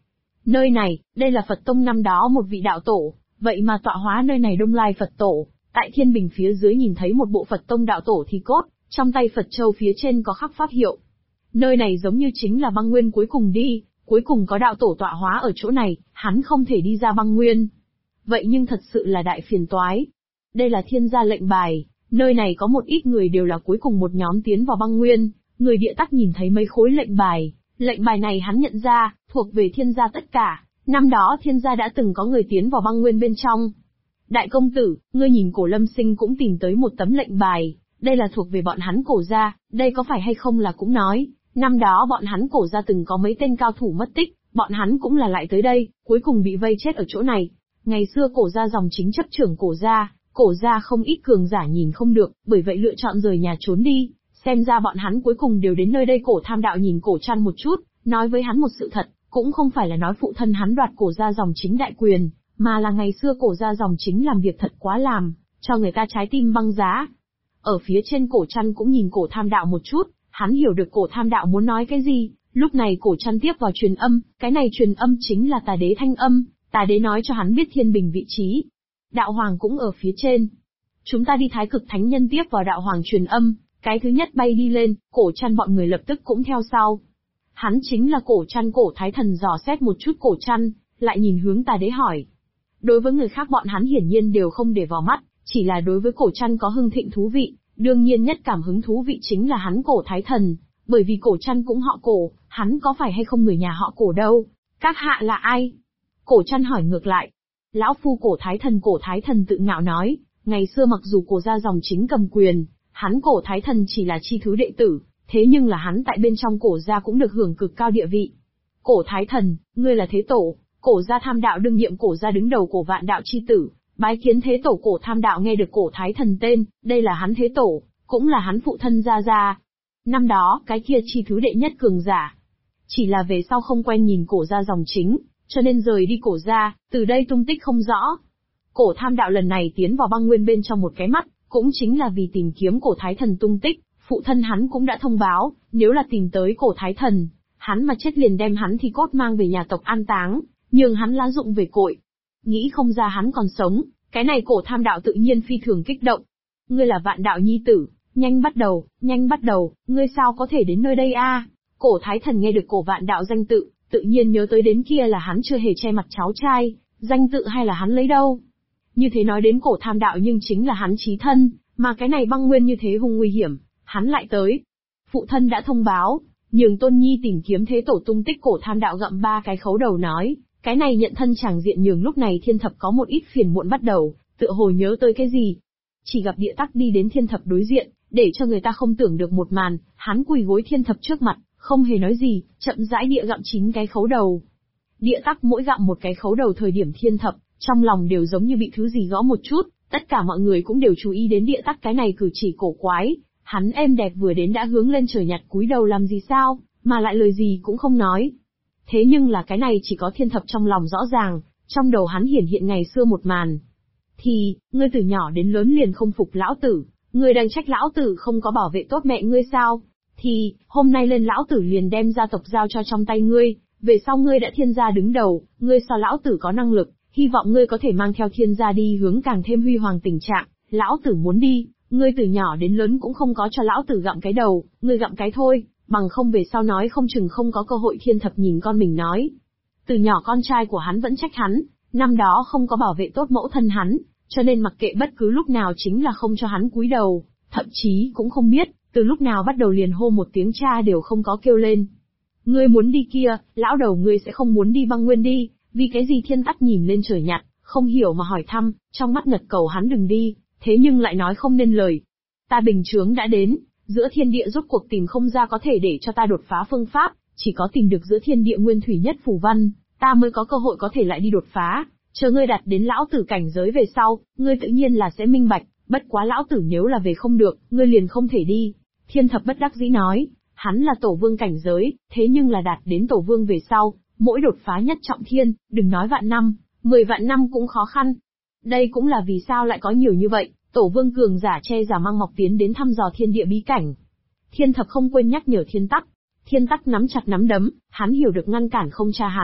Nơi này, đây là Phật Tông năm đó một vị đạo tổ, vậy mà tọa hóa nơi này Đông Lai Phật Tổ. Tại thiên bình phía dưới nhìn thấy một bộ Phật Tông đạo tổ thi cốt, trong tay Phật Châu phía trên có khắc pháp hiệu. Nơi này giống như chính là băng nguyên cuối cùng đi, cuối cùng có đạo tổ tọa hóa ở chỗ này, hắn không thể đi ra băng nguyên. Vậy nhưng thật sự là đại phiền toái. Đây là thiên gia lệnh bài, nơi này có một ít người đều là cuối cùng một nhóm tiến vào băng nguyên, người địa tắc nhìn thấy mấy khối lệnh bài này hắn nhận ra, thuộc về thiên gia tất cả, năm đó thiên gia đã từng có người tiến vào băng nguyên bên trong. Đại công tử, ngươi nhìn Cổ Lâm Sinh cũng tìm tới một tấm lệnh bài, đây là thuộc về bọn hắn Cổ gia, đây có phải hay không là cũng nói, năm đó bọn hắn Cổ gia từng có mấy tên cao thủ mất tích, bọn hắn cũng là lại tới đây, cuối cùng bị vây chết ở chỗ này. Ngày xưa Cổ gia dòng chính chấp trưởng Cổ gia không ít cường giả nhìn không được, bởi vậy lựa chọn rời nhà trốn đi, xem ra bọn hắn cuối cùng đều đến nơi đây. Cổ Tham Đạo nhìn Cổ Trăn một chút, nói với hắn một sự thật, cũng không phải là nói phụ thân hắn đoạt Cổ gia dòng chính đại quyền, mà là ngày xưa Cổ gia dòng chính làm việc thật quá làm, cho người ta trái tim băng giá. Ở phía trên Cổ Trăn cũng nhìn Cổ Tham Đạo một chút, hắn hiểu được Cổ Tham Đạo muốn nói cái gì, lúc này Cổ Trăn tiếp vào truyền âm, cái này truyền âm chính là Tà Đế thanh âm, Tà Đế nói cho hắn biết thiên bình vị trí. Đạo Hoàng cũng ở phía trên. Chúng ta đi Thái Cực Thánh Nhân tiếp vào Đạo Hoàng truyền âm, cái thứ nhất bay đi lên, Cổ Trăn bọn người lập tức cũng theo sau. Hắn chính là Cổ Trăn. Cổ Thái Thần dò xét một chút Cổ Trăn, lại nhìn hướng Tà Đế hỏi. Đối với người khác bọn hắn hiển nhiên đều không để vào mắt, chỉ là đối với Cổ Trăn có hưng thịnh thú vị, đương nhiên nhất cảm hứng thú vị chính là hắn Cổ Thái Thần, bởi vì Cổ Trăn cũng họ Cổ, hắn có phải hay không người nhà họ Cổ đâu, các hạ là ai? Cổ Trăn hỏi ngược lại. Lão phu Cổ Thái Thần tự ngạo nói, ngày xưa mặc dù Cổ gia dòng chính cầm quyền, hắn Cổ Thái Thần chỉ là chi thứ đệ tử, thế nhưng là hắn tại bên trong Cổ gia cũng được hưởng cực cao địa vị. Cổ Thái Thần, ngươi là thế tổ, Cổ gia Tham Đạo đương nhiệm Cổ gia đứng đầu Cổ Vạn Đạo chi tử, bái kiến thế tổ. Cổ Tham Đạo nghe được Cổ Thái Thần tên, đây là hắn thế tổ, cũng là hắn phụ thân gia. Năm đó, cái kia chi thứ đệ nhất cường giả. Chỉ là về sau không quen nhìn Cổ gia dòng chính, cho nên rời đi Cổ gia, từ đây tung tích không rõ. Cổ Tham Đạo lần này tiến vào băng nguyên bên trong một cái mắt, cũng chính là vì tìm kiếm Cổ Thái Thần tung tích, phụ thân hắn cũng đã thông báo, nếu là tìm tới Cổ Thái Thần, hắn mà chết liền đem hắn thi cốt mang về nhà tộc an táng, nhường hắn lá dụng về cội. Nghĩ không ra hắn còn sống, cái này Cổ Tham Đạo tự nhiên phi thường kích động. Ngươi là Vạn Đạo nhi tử, nhanh bắt đầu, ngươi sao có thể đến nơi đây a? Cổ Thái Thần nghe được Cổ Vạn Đạo danh tự, tự nhiên nhớ tới đến kia là hắn chưa hề che mặt cháu trai, danh tự hay là hắn lấy đâu. Như thế nói đến Cổ Tham Đạo nhưng chính là hắn chí thân, mà cái này băng nguyên như thế hung nguy hiểm, hắn lại tới. Phụ thân đã thông báo, nhường Tôn Nhi tìm kiếm thế tổ tung tích. Cổ Tham Đạo gặm ba cái khấu đầu nói, cái này nhận thân chàng diện nhường lúc này Thiên Thập có một ít phiền muộn bắt đầu, tựa hồ nhớ tới cái gì. Chỉ gặp Địa Tắc đi đến Thiên Thập đối diện, để cho người ta không tưởng được một màn, hắn quỳ gối Thiên Thập trước mặt, không hề nói gì, chậm rãi địa gặm 9 cái khấu đầu. Địa Tắc mỗi gặm một cái khấu đầu thời điểm Thiên Thập, trong lòng đều giống như bị thứ gì gõ một chút, tất cả mọi người cũng đều chú ý đến Địa Tắc cái này cử chỉ cổ quái, hắn êm đẹp vừa đến đã hướng lên trời nhặt cúi đầu làm gì sao, mà lại lời gì cũng không nói. Thế nhưng là cái này chỉ có Thiên Thập trong lòng rõ ràng, trong đầu hắn hiển hiện ngày xưa một màn. Thì, ngươi từ nhỏ đến lớn liền không phục lão tử, ngươi đang trách lão tử không có bảo vệ tốt mẹ ngươi sao? Thì, hôm nay lên lão tử liền đem gia tộc giao cho trong tay ngươi, về sau ngươi đã thiên gia đứng đầu, ngươi so lão tử có năng lực, hy vọng ngươi có thể mang theo thiên gia đi hướng càng thêm huy hoàng tình trạng, lão tử muốn đi, ngươi từ nhỏ đến lớn cũng không có cho lão tử gặm cái đầu, ngươi gặm cái thôi, bằng không về sau nói không chừng không có cơ hội. Thiên Thập nhìn con mình nói. Từ nhỏ con trai của hắn vẫn trách hắn, năm đó không có bảo vệ tốt mẫu thân hắn, cho nên mặc kệ bất cứ lúc nào chính là không cho hắn cúi đầu, thậm chí cũng không biết, từ lúc nào bắt đầu liền hô một tiếng cha đều không có kêu lên. Ngươi muốn đi kia, lão đầu ngươi sẽ không muốn đi băng nguyên đi, vì cái gì? Thiên Tắc nhìn lên trời nhặt, không hiểu mà hỏi thăm, trong mắt ngật cầu hắn đừng đi, thế nhưng lại nói không nên lời. Ta bình chướng đã đến, giữa thiên địa rốt cuộc tìm không ra có thể để cho ta đột phá phương pháp, chỉ có tìm được giữa thiên địa nguyên thủy nhất phù văn, ta mới có cơ hội có thể lại đi đột phá. Chờ ngươi đạt đến lão tử cảnh giới về sau, ngươi tự nhiên là sẽ minh bạch, bất quá lão tử nếu là về không được, ngươi liền không thể đi. Thiên Thập bất đắc dĩ nói, hắn là tổ vương cảnh giới, thế nhưng là đạt đến tổ vương về sau, mỗi đột phá nhất trọng thiên, đừng nói vạn năm, 10 vạn năm cũng khó khăn. Đây cũng là vì sao lại có nhiều như vậy, tổ vương cường giả che giả mang mọc tiến đến thăm dò thiên địa bí cảnh. Thiên Thập không quên nhắc nhở Thiên Tắc. Thiên Tắc nắm chặt nắm đấm, hắn hiểu được ngăn cản không cha hắn,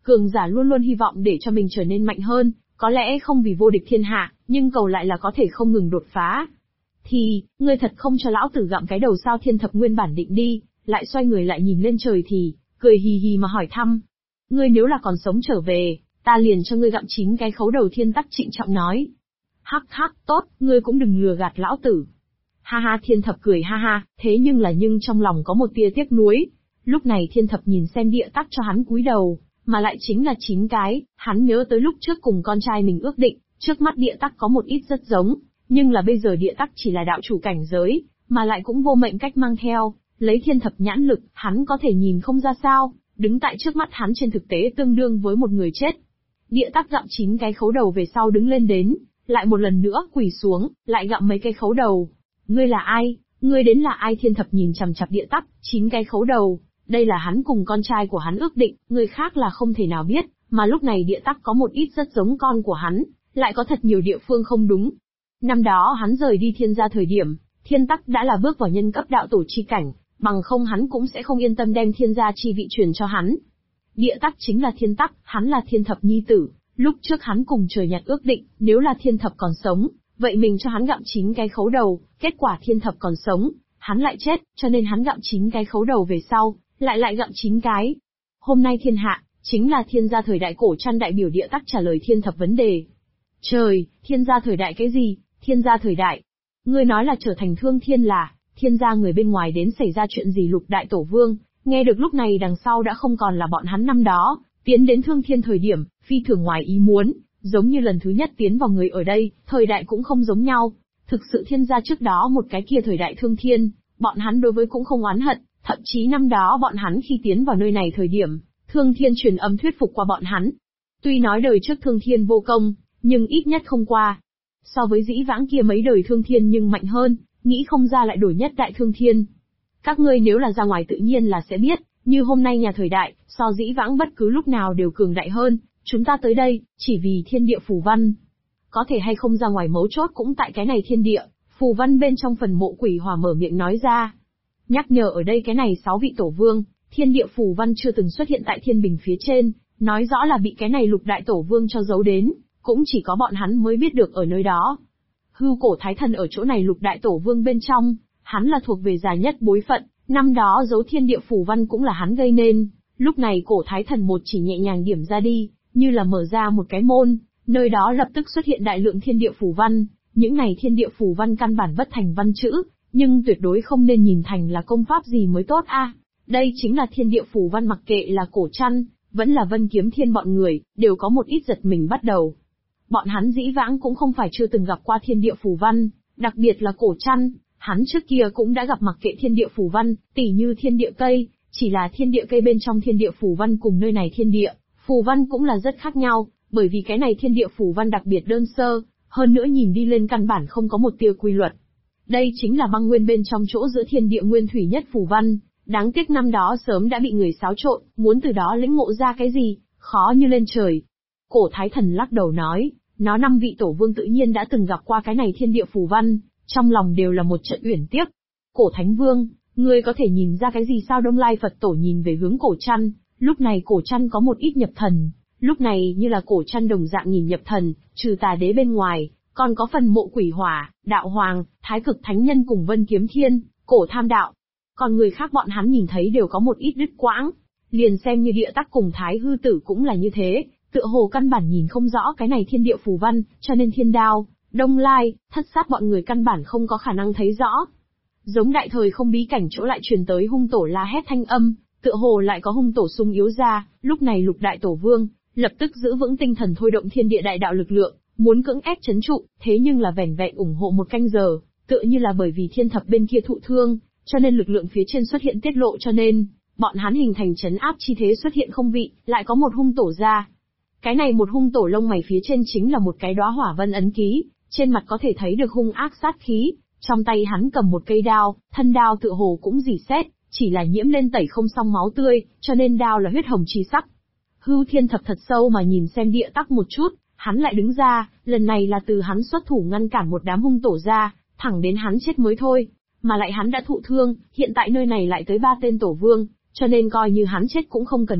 Cường giả luôn luôn hy vọng để cho mình trở nên mạnh hơn, có lẽ không vì vô địch thiên hạ, nhưng cầu lại là có thể không ngừng đột phá. Thì, ngươi thật không cho lão tử gặm cái đầu sao? Thiên Thập nguyên bản định đi, lại xoay người lại nhìn lên trời thì, cười hì hì mà hỏi thăm. Ngươi nếu là còn sống trở về, ta liền cho ngươi gặm 9 cái khấu đầu. Thiên Tắc trịnh trọng nói. Hắc hắc, tốt, ngươi cũng đừng lừa gạt lão tử. Ha ha, Thiên Thập cười ha ha, thế nhưng trong lòng có một tia tiếc nuối. Lúc này Thiên Thập nhìn xem Địa Tắc cho hắn cúi đầu, mà lại chính là 9 cái, hắn nhớ tới lúc trước cùng con trai mình ước định, trước mắt Địa Tắc có một ít rất giống, nhưng là bây giờ Địa Tắc chỉ là đạo chủ cảnh giới, mà lại cũng vô mệnh cách mang theo, lấy Thiên Thập nhãn lực, hắn có thể nhìn không ra sao, đứng tại trước mắt hắn trên thực tế tương đương với một người chết. Địa Tắc gặm 9 cái khấu đầu về sau đứng lên đến, lại một lần nữa quỳ xuống, lại gặm mấy cái khấu đầu. Ngươi là ai? Ngươi đến là ai? Thiên Thập nhìn chằm chằm Địa Tắc, 9 cái khấu đầu, đây là hắn cùng con trai của hắn ước định, người khác là không thể nào biết, mà lúc này Địa Tắc có một ít rất giống con của hắn, lại có thật nhiều địa phương không đúng. Năm đó hắn rời đi Thiên gia thời điểm, Thiên Tắc đã là bước vào nhân cấp đạo tổ chi cảnh, bằng không hắn cũng sẽ không yên tâm đem Thiên gia chi vị truyền cho hắn. Địa Tắc chính là Thiên Tắc, hắn là Thiên Thập nhi tử, lúc trước hắn cùng trời nhật ước định, nếu là Thiên Thập còn sống, vậy mình cho hắn gặm 9 cái khấu đầu, kết quả Thiên Thập còn sống, hắn lại chết, cho nên hắn gặm 9 cái khấu đầu về sau, lại gặm 9 cái. Hôm nay thiên hạ, chính là Thiên gia thời đại. Cổ Trăn đại biểu Địa Tắc trả lời Thiên Thập vấn đề. Trời, Thiên gia thời đại cái gì? Thiên gia thời đại? Ngươi nói là trở thành Thương Thiên là, Thiên gia người bên ngoài đến xảy ra chuyện gì? Lục đại tổ vương, nghe được lúc này đằng sau đã không còn là bọn hắn năm đó, tiến đến Thương Thiên thời điểm, phi thường ngoài ý muốn, giống như lần thứ nhất tiến vào người ở đây, thời đại cũng không giống nhau. Thực sự Thiên gia trước đó một cái kia thời đại Thương Thiên, bọn hắn đối với cũng không oán hận, thậm chí năm đó bọn hắn khi tiến vào nơi này thời điểm, Thương Thiên truyền âm thuyết phục qua bọn hắn. Tuy nói đời trước Thương Thiên vô công, nhưng ít nhất không qua. So với dĩ vãng kia mấy đời Thương Thiên nhưng mạnh hơn, nghĩ không ra lại đổi nhất đại Thương Thiên. Các ngươi nếu là ra ngoài tự nhiên là sẽ biết, như hôm nay nhà thời đại, so dĩ vãng bất cứ lúc nào đều cường đại hơn, chúng ta tới đây, chỉ vì thiên địa phù văn. Có thể hay không ra ngoài mấu chốt cũng tại cái này thiên địa, phù văn bên trong phần mộ Quỷ Hỏa mở miệng nói ra. Nhắc nhở ở đây cái này 6 vị tổ vương, thiên địa phù văn chưa từng xuất hiện tại thiên bình phía trên, nói rõ là bị cái này lục đại tổ vương cho giấu đến, cũng chỉ có bọn hắn mới biết được ở nơi đó. Hưu cổ thái thần ở chỗ này lục đại tổ vương bên trong, hắn là thuộc về già nhất bối phận, năm đó giấu thiên địa phù văn cũng là hắn gây nên, lúc này cổ thái thần một chỉ nhẹ nhàng điểm ra đi, như là mở ra một cái môn, nơi đó lập tức xuất hiện đại lượng thiên địa phù văn, những này thiên địa phù văn căn bản bất thành văn chữ, nhưng tuyệt đối không nên nhìn thành là công pháp gì mới tốt a. Đây chính là thiên địa phù văn, mặc kệ là Cổ Trăn, vẫn là Vân Kiếm Thiên bọn người, đều có một ít giật mình bắt đầu. Bọn hắn dĩ vãng cũng không phải chưa từng gặp qua thiên địa phù văn, đặc biệt là Cổ Trăn, hắn trước kia cũng đã gặp mặc kệ thiên địa phù văn, tỉ như thiên địa cây, chỉ là thiên địa cây bên trong thiên địa phù văn cùng nơi này thiên địa phù văn cũng là rất khác nhau, bởi vì cái này thiên địa phù văn đặc biệt đơn sơ, hơn nữa nhìn đi lên căn bản không có một tia quy luật. Đây chính là băng nguyên bên trong chỗ giữa thiên địa nguyên thủy nhất phù văn, đáng tiếc năm đó sớm đã bị người xáo trộn, muốn từ đó lĩnh ngộ ra cái gì, khó như lên trời. Cổ thái thần lắc đầu nói, nó 5 vị tổ vương tự nhiên đã từng gặp qua cái này thiên địa phù văn, trong lòng đều là một trận uyển tiếc. Cổ thánh vương, ngươi có thể nhìn ra cái gì sao? Đông Lai Phật tổ nhìn về hướng Cổ Trăn, lúc này Cổ Trăn có một ít nhập thần, lúc này như là Cổ Trăn đồng dạng nhìn nhập thần, trừ Tà Đế bên ngoài, còn có phần mộ Quỷ Hỏa, Đạo Hoàng, Thái Cực Thánh Nhân cùng Vân Kiếm Thiên, Cổ Tham Đạo. Còn người khác bọn hắn nhìn thấy đều có một ít đứt quãng, liền xem như Địa Tắc cùng Thái Hư Tử cũng là như thế, tựa hồ căn bản nhìn không rõ cái này thiên địa phù văn, cho nên Thiên Đao, Đông Lai, Thất Sát bọn người căn bản không có khả năng thấy rõ. Giống đại thời không bí cảnh chỗ lại truyền tới hung tổ la hét thanh âm, tựa hồ lại có hung tổ sung yếu ra, lúc này lục đại tổ vương, lập tức giữ vững tinh thần thôi động thiên địa đại đạo lực lượng, muốn cưỡng ép trấn trụ, thế nhưng là vẻn vẹn ủng hộ một canh giờ, tựa như là bởi vì Thiên Thập bên kia thụ thương, cho nên lực lượng phía trên xuất hiện tiết lộ, cho nên bọn hắn hình thành trấn áp chi thế xuất hiện không vị, lại có một hung tổ ra. Cái này một hung tổ lông mày phía trên chính là một cái đóa hỏa vân ấn ký, trên mặt có thể thấy được hung ác sát khí, trong tay hắn cầm một cây đao, thân đao tựa hồ cũng rỉ sét, chỉ là nhiễm lên tẩy không xong máu tươi, cho nên đao là huyết hồng chi sắc. Hưu Thiên Thập thật sâu mà nhìn xem Địa Tắc một chút, hắn lại đứng ra, lần này là từ hắn xuất thủ ngăn cản một đám hung tổ ra, thẳng đến hắn chết mới thôi, mà lại hắn đã thụ thương, hiện tại nơi này lại tới 3 tên tổ vương, cho nên coi như hắn chết cũng không cần gấp,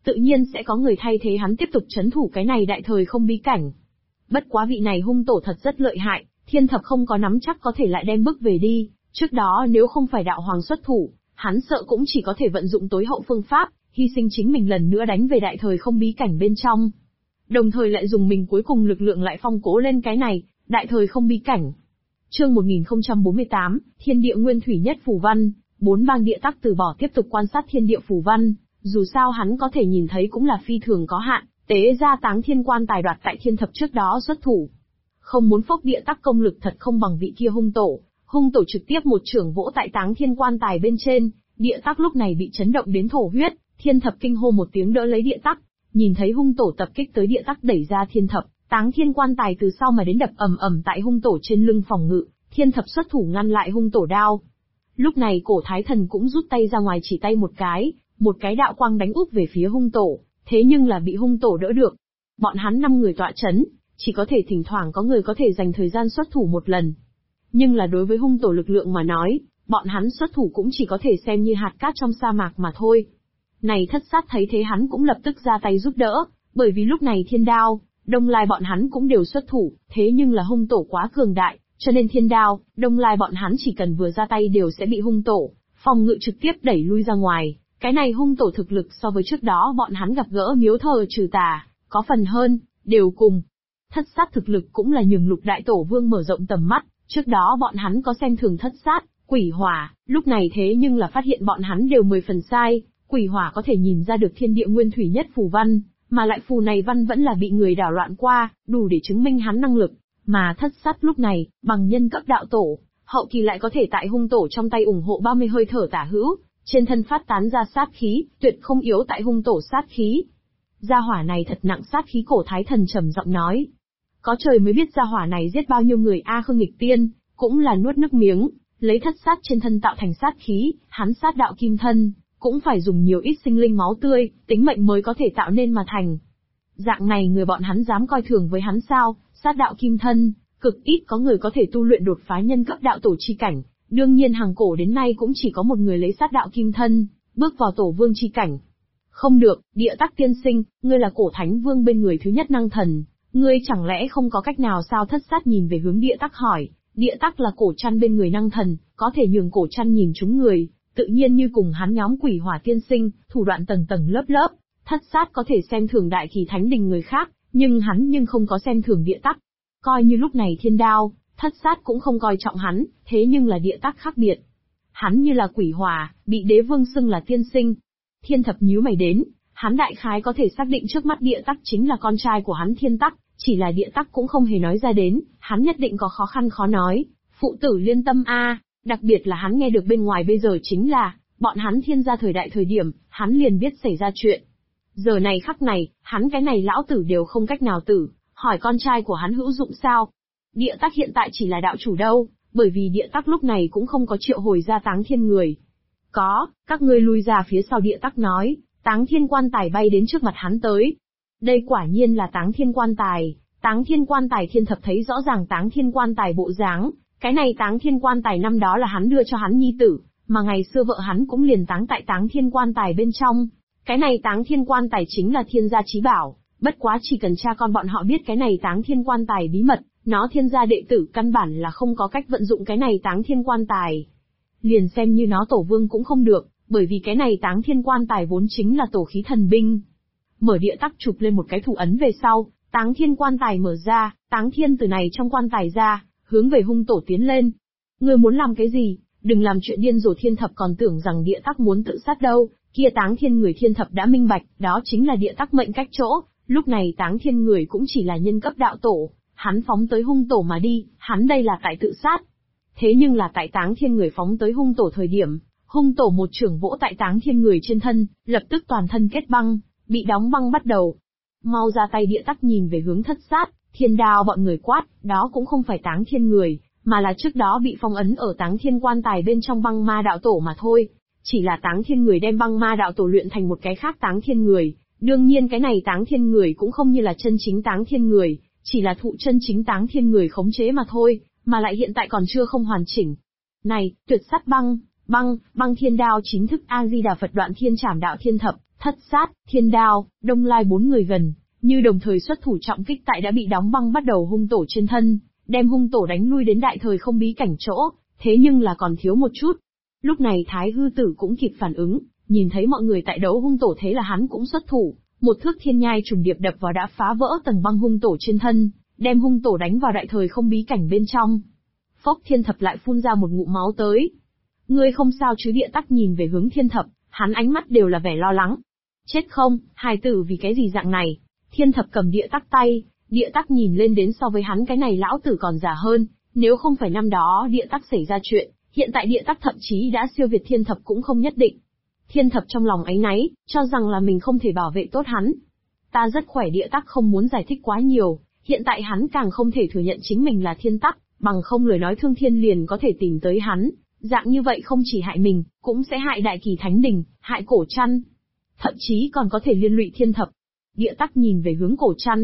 tự nhiên sẽ có người thay thế hắn tiếp tục trấn thủ cái này đại thời không bí cảnh. Bất quá vị này hung tổ thật rất lợi hại, Thiên Thập không có nắm chắc có thể lại đem bước về đi, trước đó nếu không phải đạo hoàng xuất thủ, hắn sợ cũng chỉ có thể vận dụng tối hậu phương pháp, hy sinh chính mình lần nữa đánh về đại thời không bí cảnh bên trong. Đồng thời lại dùng mình cuối cùng lực lượng lại phong cố lên cái này, đại thời không bí cảnh. Chương 1048, Thiên địa nguyên thủy nhất phù văn, 4 bang địa tắc từ bỏ tiếp tục quan sát thiên địa phù văn, dù sao hắn có thể nhìn thấy cũng là phi thường có hạn, tế ra Táng Thiên quan tài đoạt tại Thiên Thập trước đó xuất thủ. Không muốn phốc địa tắc công lực thật không bằng vị kia hung tổ trực tiếp một chưởng vỗ tại Táng Thiên quan tài bên trên, địa tắc lúc này bị chấn động đến thổ huyết, Thiên Thập kinh hô một tiếng đỡ lấy địa tắc, nhìn thấy hung tổ tập kích tới địa tắc đẩy ra Thiên Thập, Táng Thiên quan tài từ sau mà đến đập ầm ầm tại hung tổ trên lưng phòng ngự, Thiên Thập xuất thủ ngăn lại hung tổ đao. Lúc này Cổ Thái Thần cũng rút tay ra ngoài chỉ tay một cái đạo quang đánh úp về phía hung tổ, thế nhưng là bị hung tổ đỡ được. Bọn hắn 5 người tọa chấn, chỉ có thể thỉnh thoảng có người có thể dành thời gian xuất thủ một lần. Nhưng là đối với hung tổ lực lượng mà nói, bọn hắn xuất thủ cũng chỉ có thể xem như hạt cát trong sa mạc mà thôi. Này Thất Sát thấy thế hắn cũng lập tức ra tay giúp đỡ, bởi vì lúc này Thiên Đao, Đông Lai bọn hắn cũng đều xuất thủ, thế nhưng là hung tổ quá cường đại, cho nên Thiên Đao, Đông Lai bọn hắn chỉ cần vừa ra tay đều sẽ bị hung tổ phòng ngự trực tiếp đẩy lui ra ngoài. Cái này hung tổ thực lực so với trước đó bọn hắn gặp gỡ miếu thờ trừ tà, có phần hơn, đều cùng. Thất Sát thực lực cũng là nhường Lục Đại Tổ Vương mở rộng tầm mắt, trước đó bọn hắn có xem thường Thất Sát, Quỷ Hỏa, lúc này thế nhưng là phát hiện bọn hắn đều 10 phần sai, Quỷ Hỏa có thể nhìn ra được thiên địa nguyên thủy nhất phù văn, mà lại phù này văn vẫn là bị người đảo loạn qua, đủ để chứng minh hắn năng lực, mà Thất Sát lúc này, bằng nhân cấp đạo tổ, hậu kỳ lại có thể tại hung tổ trong tay ủng hộ 30 hơi thở tả hữu, trên thân phát tán ra sát khí, tuyệt không yếu tại hung tổ sát khí. Gia hỏa này thật nặng sát khí. Cổ Thái Thần trầm giọng nói. Có trời mới biết gia hỏa này giết bao nhiêu người a. Khương Nghịch Tiên, cũng là nuốt nước miếng, lấy Thất Sát trên thân tạo thành sát khí, hắn sát đạo kim thân, cũng phải dùng nhiều ít sinh linh máu tươi, tính mệnh mới có thể tạo nên mà thành. Dạng này người bọn hắn dám coi thường với hắn sao, sát đạo kim thân, cực ít có người có thể tu luyện đột phá nhân cấp đạo tổ chi cảnh. Đương nhiên hàng cổ đến nay cũng chỉ có một người lấy sát đạo kim thân, bước vào tổ vương chi cảnh. Không được, Địa Tắc tiên sinh, ngươi là Cổ Thánh Vương bên người thứ nhất năng thần, ngươi chẳng lẽ không có cách nào sao? Thất Sát nhìn về hướng Địa Tắc hỏi, Địa Tắc là Cổ Trăn bên người năng thần, có thể nhường Cổ Trăn nhìn chúng người, tự nhiên như cùng hắn nhóm Quỷ Hỏa tiên sinh, thủ đoạn tầng tầng lớp lớp. Thất Sát có thể xem thường Đại Kỳ Thánh Đình người khác, nhưng hắn không có xem thường Địa Tắc. Coi như lúc này Thiên Đao, Thất Sát cũng không coi trọng hắn, thế nhưng là Địa Tắc khác biệt. Hắn như là Quỷ Hỏa, bị đế vương xưng là tiên sinh. Thiên Thập nhíu mày đến, hắn đại khái có thể xác định trước mắt Địa Tắc chính là con trai của hắn Thiên Tắc, chỉ là Địa Tắc cũng không hề nói ra đến, hắn nhất định có khó khăn khó nói. Phụ tử liên tâm a, đặc biệt là hắn nghe được bên ngoài bây giờ chính là, bọn hắn Thiên gia thời đại thời điểm, hắn liền biết xảy ra chuyện. Giờ này khắc này, hắn cái này lão tử đều không cách nào tử, hỏi con trai của hắn hữu dụng sao? Địa Tắc hiện tại chỉ là đạo chủ đâu, bởi vì Địa Tắc lúc này cũng không có triệu hồi ra Táng Thiên người. Có, các ngươi lui ra phía sau. Địa Tắc nói, Táng Thiên quan tài bay đến trước mặt hắn tới. Đây quả nhiên là Táng Thiên quan tài. Táng Thiên quan tài. Thiên Thập thấy rõ ràng Táng Thiên quan tài bộ dáng, cái này Táng Thiên quan tài năm đó là hắn đưa cho hắn nhi tử, mà ngày xưa vợ hắn cũng liền táng tại Táng Thiên quan tài bên trong. Cái này Táng Thiên quan tài chính là Thiên gia chí bảo, bất quá chỉ cần cha con bọn họ biết cái này Táng Thiên quan tài bí mật, nó Thiên gia đệ tử căn bản là không có cách vận dụng cái này Táng Thiên quan tài. Liền xem như nó tổ vương cũng không được, bởi vì cái này Táng Thiên quan tài vốn chính là tổ khí thần binh. Mở Địa Tắc chụp lên một cái thủ ấn về sau, Táng Thiên quan tài mở ra, Táng Thiên từ này trong quan tài ra, hướng về hung tổ tiến lên. Ngươi muốn làm cái gì? Đừng làm chuyện điên rồ. Thiên Thập còn tưởng rằng Địa Tắc muốn tự sát đâu, kia Táng Thiên người Thiên Thập đã minh bạch, đó chính là Địa Tắc mệnh cách chỗ, lúc này Táng Thiên người cũng chỉ là nhân cấp đạo tổ, hắn phóng tới hung tổ mà đi, hắn đây là tại tự sát. Thế nhưng là tại Táng Thiên người phóng tới hung tổ thời điểm, hung tổ một chưởng vỗ tại Táng Thiên người trên thân, lập tức toàn thân kết băng, bị đóng băng bắt đầu. Mau ra tay. Địa Tắc nhìn về hướng Thất Sát, Thiên Đao bọn người quát, đó cũng không phải Táng Thiên người, mà là trước đó bị phong ấn ở Táng Thiên quan tài bên trong băng ma đạo tổ mà thôi. Chỉ là Táng Thiên người đem băng ma đạo tổ luyện thành một cái khác Táng Thiên người, đương nhiên cái này Táng Thiên người cũng không như là chân chính Táng Thiên người, chỉ là thụ chân chính Táng Thiên người khống chế mà thôi, mà lại hiện tại còn chưa không hoàn chỉnh. Này, Tuyệt Sát băng Thiên Đao chính thức A Di Đà Phật Đoạn Thiên Trảm Đạo Thiên Thập, Thất Sát, Thiên Đao, Đông Lai bốn người gần, như đồng thời xuất thủ trọng kích tại đã bị đóng băng bắt đầu hung tổ trên thân, đem hung tổ đánh lui đến đại thời không bí cảnh chỗ, thế nhưng là còn thiếu một chút. Lúc này Thái Hư Tử cũng kịp phản ứng, nhìn thấy mọi người tại đấu hung tổ thế là hắn cũng xuất thủ, một thước thiên nhai trùng điệp đập vào đã phá vỡ tầng băng hung tổ trên thân, đem hung tổ đánh vào đại thời không bí cảnh bên trong. Phốc Thiên Thập lại phun ra một ngụm máu tới. Ngươi không sao chứ? Địa Tắc nhìn về hướng Thiên Thập, hắn ánh mắt đều là vẻ lo lắng. Chết không, hài tử vì cái gì dạng này? Thiên Thập cầm Địa Tắc tay, Địa Tắc nhìn lên đến so với hắn cái này lão tử còn già hơn, nếu không phải năm đó Địa Tắc xảy ra chuyện, hiện tại Địa Tắc thậm chí đã siêu việt Thiên Thập cũng không nhất định. Thiên Thập trong lòng áy náy, cho rằng là mình không thể bảo vệ tốt hắn. Ta rất khỏe. Địa Tắc không muốn giải thích quá nhiều, hiện tại hắn càng không thể thừa nhận chính mình là Thiên Tắc, bằng không lời nói Thương Thiên liền có thể tìm tới hắn, dạng như vậy không chỉ hại mình, cũng sẽ hại Đại Kỳ Thánh Đình, hại Cổ Trăn, thậm chí còn có thể liên lụy Thiên Thập. Địa Tắc nhìn về hướng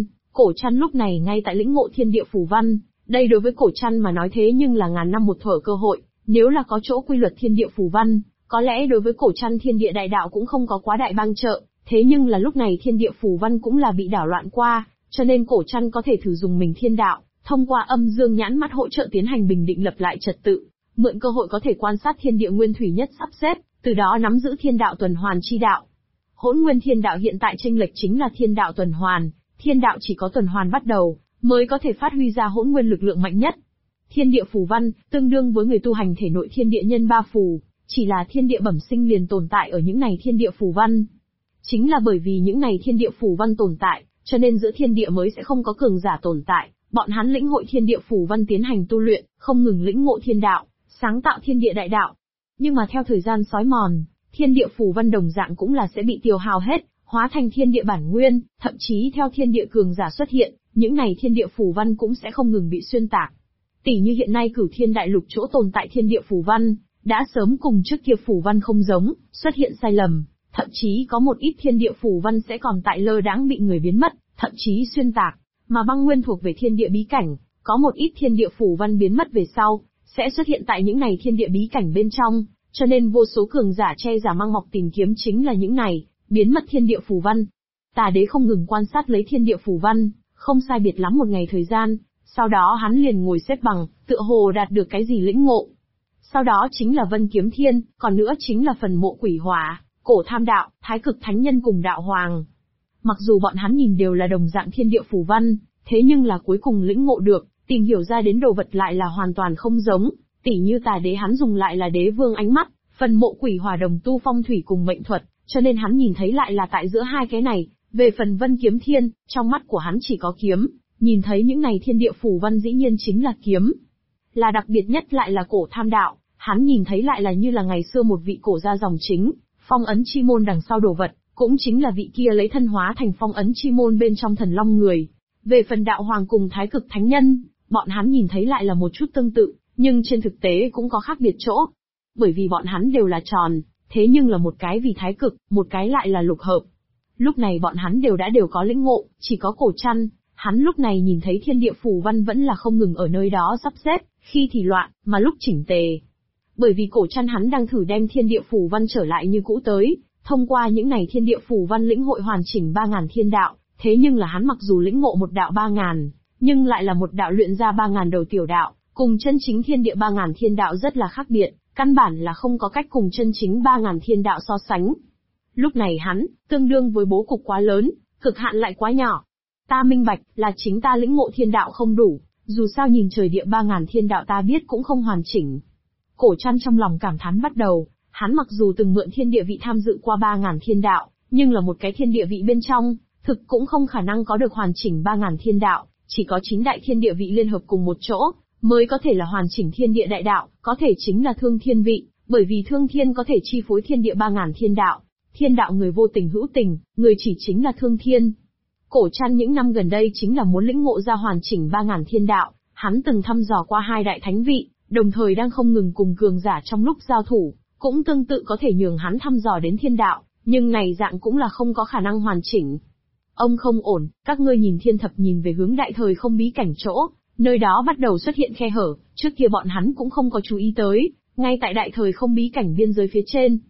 Cổ Trăn lúc này ngay tại lĩnh ngộ thiên địa phù văn, đây đối với Cổ Trăn mà nói thế nhưng là ngàn năm một thở cơ hội, nếu là có chỗ quy luật thiên địa phù văn, có lẽ đối với Cổ Trăn thiên địa đại đạo cũng không có quá đại bang trợ, thế nhưng là lúc này thiên địa phù văn cũng là bị đảo loạn qua, cho nên Cổ Trăn có thể thử dùng mình thiên đạo, thông qua âm dương nhãn mắt hỗ trợ tiến hành bình định lập lại trật tự, mượn cơ hội có thể quan sát thiên địa nguyên thủy nhất sắp xếp, từ đó nắm giữ thiên đạo tuần hoàn chi đạo. Hỗn Nguyên Thiên Đạo hiện tại chênh lệch chính là thiên đạo tuần hoàn, thiên đạo chỉ có tuần hoàn bắt đầu, mới có thể phát huy ra hỗn nguyên lực lượng mạnh nhất. Thiên địa phù văn, tương đương với người tu hành thể nội thiên địa nhân ba phù, chỉ là thiên địa bẩm sinh liền tồn tại ở những này thiên địa phù văn. Chính là bởi vì những này thiên địa phù văn tồn tại, cho nên giữa thiên địa mới sẽ không có cường giả tồn tại, bọn hắn lĩnh hội thiên địa phù văn tiến hành tu luyện, không ngừng lĩnh ngộ thiên đạo, sáng tạo thiên địa đại đạo. Nhưng mà theo thời gian xói mòn, thiên địa phù văn đồng dạng cũng là sẽ bị tiêu hao hết, hóa thành thiên địa bản nguyên, thậm chí theo thiên địa cường giả xuất hiện, những này thiên địa phù văn cũng sẽ không ngừng bị xuyên tạc. Tỷ như hiện nay Cửu Thiên Đại Lục chỗ tồn tại thiên địa phù văn, đã sớm cùng trước kia phù văn không giống, xuất hiện sai lầm, thậm chí có một ít thiên địa phù văn sẽ còn tại lơ đãng bị người biến mất, thậm chí xuyên tạc, mà băng nguyên thuộc về thiên địa bí cảnh, có một ít thiên địa phù văn biến mất về sau, sẽ xuất hiện tại những này thiên địa bí cảnh bên trong, cho nên vô số cường giả che giả mang mọc tìm kiếm chính là những này biến mất thiên địa phù văn. Tà Đế không ngừng quan sát lấy thiên địa phù văn, không sai biệt lắm một ngày thời gian, sau đó hắn liền ngồi xếp bằng, tựa hồ đạt được cái gì lĩnh ngộ. Sau đó chính là Vân Kiếm Thiên, còn nữa chính là phần mộ quỷ hỏa, Cổ Tham Đạo, Thái Cực Thánh Nhân cùng Đạo Hoàng. Mặc dù bọn hắn nhìn đều là đồng dạng thiên địa phù văn, thế nhưng là cuối cùng lĩnh ngộ được, tìm hiểu ra đến đồ vật lại là hoàn toàn không giống. Tỷ như Tà Đế hắn dùng lại là Đế Vương ánh mắt, phần mộ quỷ hỏa đồng tu phong thủy cùng mệnh thuật, cho nên hắn nhìn thấy lại là tại giữa hai cái này. Về phần Vân Kiếm Thiên, trong mắt của hắn chỉ có kiếm, nhìn thấy những này thiên địa phù văn dĩ nhiên chính là kiếm. Là đặc biệt nhất lại là Cổ Tham Đạo, hắn nhìn thấy lại là như là ngày xưa một vị cổ gia dòng chính, phong ấn chi môn đằng sau đồ vật, cũng chính là vị kia lấy thân hóa thành phong ấn chi môn bên trong thần long người. Về phần Đạo Hoàng cùng Thái Cực Thánh Nhân, bọn hắn nhìn thấy lại là một chút tương tự, nhưng trên thực tế cũng có khác biệt chỗ. Bởi vì bọn hắn đều là tròn, thế nhưng là một cái vì thái cực, một cái lại là lục hợp. Lúc này bọn hắn đều có lĩnh ngộ, chỉ có Cổ Trăn, hắn lúc này nhìn thấy thiên địa phù văn vẫn là không ngừng ở nơi đó sắp xếp, khi thì loạn, mà lúc chỉnh tề. Bởi vì Cổ Trăn hắn đang thử đem thiên địa phù văn trở lại như cũ tới, thông qua những này thiên địa phù văn lĩnh hội hoàn chỉnh 3000 thiên đạo, thế nhưng là hắn mặc dù lĩnh ngộ một đạo 3000, nhưng lại là một đạo luyện ra 3000 đầu tiểu đạo, cùng chân chính thiên địa 3000 thiên đạo rất là khác biệt, căn bản là không có cách cùng chân chính 3000 thiên đạo so sánh. Lúc này hắn, tương đương với bố cục quá lớn, cực hạn lại quá nhỏ. Ta minh bạch, là chính ta lĩnh ngộ thiên đạo không đủ, dù sao nhìn trời địa 3000 thiên đạo ta biết cũng không hoàn chỉnh. Cổ Trăn trong lòng cảm thán bắt đầu, hắn mặc dù từng mượn thiên địa vị tham dự qua 3000 thiên đạo, nhưng là một cái thiên địa vị bên trong, thực cũng không khả năng có được hoàn chỉnh 3000 thiên đạo, chỉ có 9 đại thiên địa vị liên hợp cùng một chỗ, mới có thể là hoàn chỉnh thiên địa đại đạo, có thể chính là thương thiên vị, bởi vì thương thiên có thể chi phối thiên địa 3000 thiên đạo. Thiên đạo người vô tình hữu tình, người chỉ chính là thương thiên. Cổ Trăn những năm gần đây chính là muốn lĩnh ngộ ra hoàn chỉnh 3000 thiên đạo, hắn từng thăm dò qua 2 đại thánh vị, đồng thời đang không ngừng cùng cường giả trong lúc giao thủ, cũng tương tự có thể nhường hắn thăm dò đến thiên đạo, nhưng này dạng cũng là không có khả năng hoàn chỉnh. Ông không ổn, các ngươi nhìn. Thiên Thập nhìn về hướng đại thời không bí cảnh chỗ, nơi đó bắt đầu xuất hiện khe hở, trước kia bọn hắn cũng không có chú ý tới, ngay tại đại thời không bí cảnh biên giới phía trên.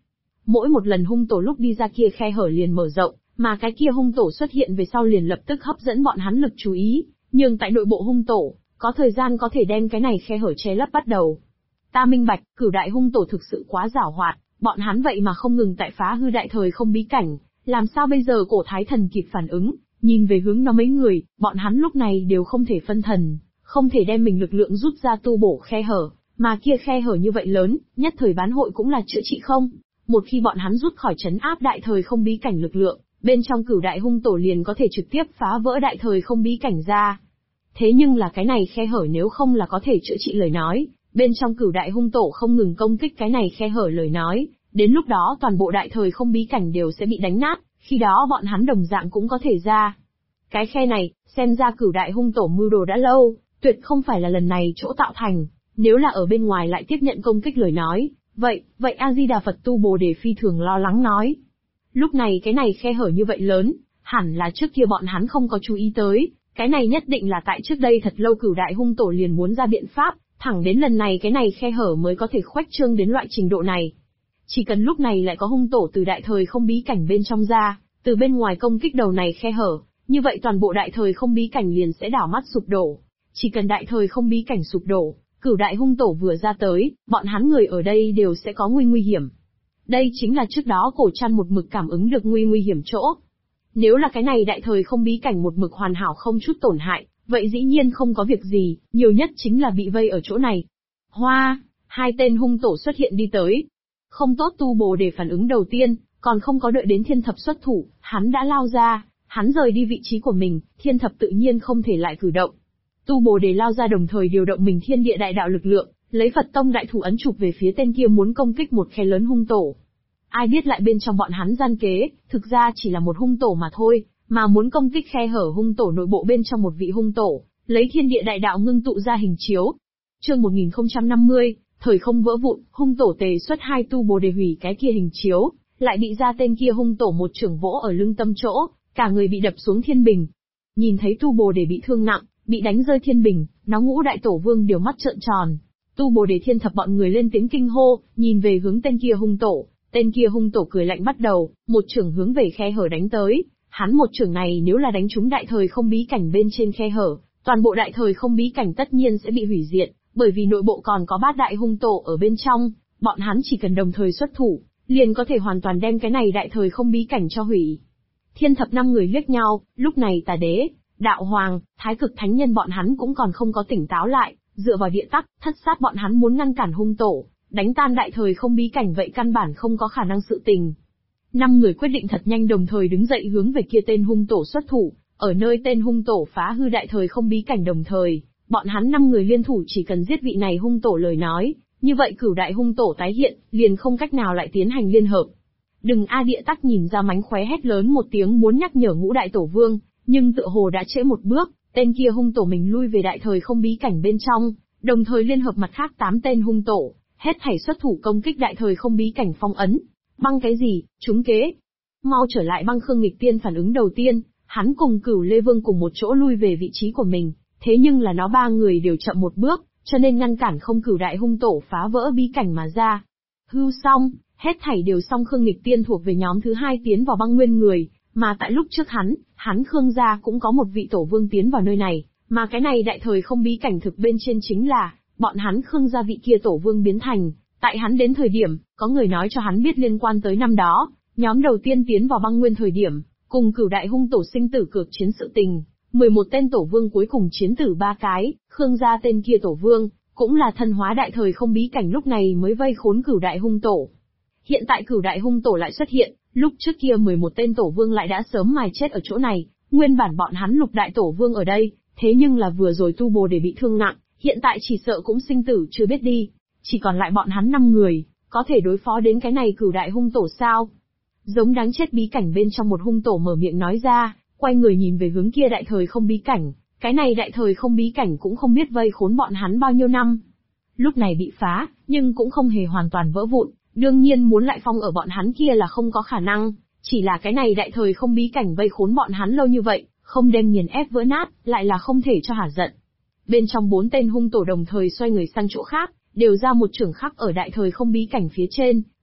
Mỗi một lần hung tổ lúc đi ra kia khe hở liền mở rộng, mà cái kia hung tổ xuất hiện về sau liền lập tức hấp dẫn bọn hắn lực chú ý, nhưng tại nội bộ hung tổ, có thời gian có thể đem cái này khe hở che lấp bắt đầu. Ta minh bạch, Cửu đại hung tổ thực sự quá giảo hoạt, bọn hắn vậy mà không ngừng tại phá hư đại thời không bí cảnh, làm sao bây giờ Cổ Thái Thần kịp phản ứng, nhìn về hướng nó mấy người, bọn hắn lúc này đều không thể phân thần, không thể đem mình lực lượng rút ra tu bổ khe hở, mà kia khe hở như vậy lớn, nhất thời bán hội cũng là chữa trị không. Một khi bọn hắn rút khỏi trấn áp đại thời không bí cảnh lực lượng, bên trong Cửu đại hung tổ liền có thể trực tiếp phá vỡ đại thời không bí cảnh ra. Thế nhưng là cái này khe hở nếu không là có thể chữa trị lời nói, bên trong Cửu đại hung tổ không ngừng công kích cái này khe hở lời nói, đến lúc đó toàn bộ đại thời không bí cảnh đều sẽ bị đánh nát, khi đó bọn hắn đồng dạng cũng có thể ra. Cái khe này, xem ra Cửu đại hung tổ mưu đồ đã lâu, tuyệt không phải là lần này chỗ tạo thành, nếu là ở bên ngoài lại tiếp nhận công kích lời nói, vậy A-di-đà Phật Tu Bồ Đề phi thường lo lắng nói. Lúc này cái này khe hở như vậy lớn, hẳn là trước kia bọn hắn không có chú ý tới, cái này nhất định là tại trước đây thật lâu Cửu đại hung tổ liền muốn ra biện pháp, thẳng đến lần này cái này khe hở mới có thể khuếch trương đến loại trình độ này. Chỉ cần lúc này lại có hung tổ từ đại thời không bí cảnh bên trong ra, từ bên ngoài công kích đầu này khe hở, như vậy toàn bộ đại thời không bí cảnh liền sẽ đảo mắt sụp đổ. Chỉ cần đại thời không bí cảnh sụp đổ, Cửu đại hung tổ vừa ra tới, bọn hắn người ở đây đều sẽ có nguy hiểm. Đây chính là trước đó Cổ Trăn một mực cảm ứng được nguy hiểm chỗ. Nếu là cái này đại thời không bí cảnh một mực hoàn hảo không chút tổn hại, vậy dĩ nhiên không có việc gì, nhiều nhất chính là bị vây ở chỗ này. Hoa, hai tên hung tổ xuất hiện đi tới. Không tốt Tu Bồ Đề phản ứng đầu tiên, còn không có đợi đến Thiên Thập xuất thủ, hắn đã lao ra, hắn rời đi vị trí của mình, Thiên Thập tự nhiên không thể lại cử động. Tu Bồ Đề lao ra đồng thời điều động mình thiên địa đại đạo lực lượng, lấy Phật tông đại thủ ấn chụp về phía tên kia muốn công kích một khe lớn hung tổ. Ai biết lại bên trong bọn hắn gian kế, thực ra chỉ là một hung tổ mà thôi, mà muốn công kích khe hở hung tổ nội bộ bên trong một vị hung tổ, lấy thiên địa đại đạo ngưng tụ ra hình chiếu. Chương 1050, thời không vỡ vụn, hung tổ tề xuất hai Tu Bồ Đề hủy cái kia hình chiếu, lại bị ra tên kia hung tổ một chưởng vỗ ở lưng tâm chỗ, cả người bị đập xuống thiên bình. Nhìn thấy Tu Bồ Đề bị thương nặng, bị đánh rơi thiên bình, nó Ngũ đại tổ vương đều mắt trợn tròn. Tu Bồ Đề Thiên Thập bọn người lên tiếng kinh hô, nhìn về hướng tên kia hung tổ. Tên kia hung tổ cười lạnh bắt đầu, một chưởng hướng về khe hở đánh tới. Hắn một chưởng này nếu là đánh trúng đại thời không bí cảnh bên trên khe hở, toàn bộ đại thời không bí cảnh tất nhiên sẽ bị hủy diệt, bởi vì nội bộ còn có bát đại hung tổ ở bên trong, bọn hắn chỉ cần đồng thời xuất thủ, liền có thể hoàn toàn đem cái này đại thời không bí cảnh cho hủy. Thiên Thập năm người liếc nhau, lúc này Tà Đế, Đạo Hoàng, Thái Cực Thánh Nhân bọn hắn cũng còn không có tỉnh táo lại, dựa vào địa tắc, thất sát bọn hắn muốn ngăn cản hung tổ, đánh tan đại thời không bí cảnh vậy căn bản không có khả năng sự tình. 5 người quyết định thật nhanh đồng thời đứng dậy hướng về kia tên hung tổ xuất thủ, ở nơi tên hung tổ phá hư đại thời không bí cảnh đồng thời, bọn hắn 5 người liên thủ chỉ cần giết vị này hung tổ lời nói, như vậy Cửu đại hung tổ tái hiện, liền không cách nào lại tiến hành liên hợp. Đừng A Địa Tắc nhìn ra mánh khóe hét lớn một tiếng muốn nhắc nhở Ngũ đại tổ vương, nhưng tựa hồ đã trễ một bước, tên kia hung tổ mình lui về đại thời không bí cảnh bên trong, đồng thời liên hợp mặt khác 8 tên hung tổ, hết thảy xuất thủ công kích đại thời không bí cảnh phong ấn. Băng cái gì, trúng kế. Mau trở lại. Băng Khương Nghịch Tiên phản ứng đầu tiên, hắn cùng Cửu Lê Vương cùng một chỗ lui về vị trí của mình, thế nhưng là nó 3 người đều chậm một bước, cho nên ngăn cản không Cửu đại hung tổ phá vỡ bí cảnh mà ra. Hưu xong, hết thảy đều xong. Khương Nghịch Tiên thuộc về nhóm thứ 2 tiến vào băng nguyên người, mà tại lúc trước hắn Khương gia cũng có một vị tổ vương tiến vào nơi này, mà cái này đại thời không bí cảnh thực bên trên chính là bọn hắn Khương gia vị kia tổ vương biến thành. Tại hắn đến thời điểm, có người nói cho hắn biết liên quan tới năm đó, nhóm đầu tiên tiến vào băng nguyên thời điểm, cùng Cửu đại hung tổ sinh tử cược chiến sự tình, 11 tên tổ vương cuối cùng chiến tử 3 cái, Khương gia tên kia tổ vương, cũng là thân hóa đại thời không bí cảnh lúc này mới vây khốn Cửu đại hung tổ. Hiện tại Cửu đại hung tổ lại xuất hiện, lúc trước kia 11 tên tổ vương lại đã sớm mài chết ở chỗ này, nguyên bản bọn hắn lục đại tổ vương ở đây, thế nhưng là vừa rồi Tu Bồ Đề bị thương nặng, hiện tại chỉ sợ cũng sinh tử chưa biết đi. Chỉ còn lại bọn hắn 5 người, có thể đối phó đến cái này Cửu đại hung tổ sao? Giống đáng chết bí cảnh bên trong một hung tổ mở miệng nói ra, quay người nhìn về hướng kia đại thời không bí cảnh, cái này đại thời không bí cảnh cũng không biết vây khốn bọn hắn bao nhiêu năm. Lúc này bị phá, nhưng cũng không hề hoàn toàn vỡ vụn, đương nhiên muốn lại phong ở bọn hắn kia là không có khả năng, chỉ là cái này đại thời không bí cảnh vây khốn bọn hắn lâu như vậy, không đem nghiền ép vỡ nát, lại là không thể cho hả giận. Bên trong 4 tên hung tổ đồng thời xoay người sang chỗ khác, đều ra một chưởng khắc ở đại thời không bí cảnh phía trên,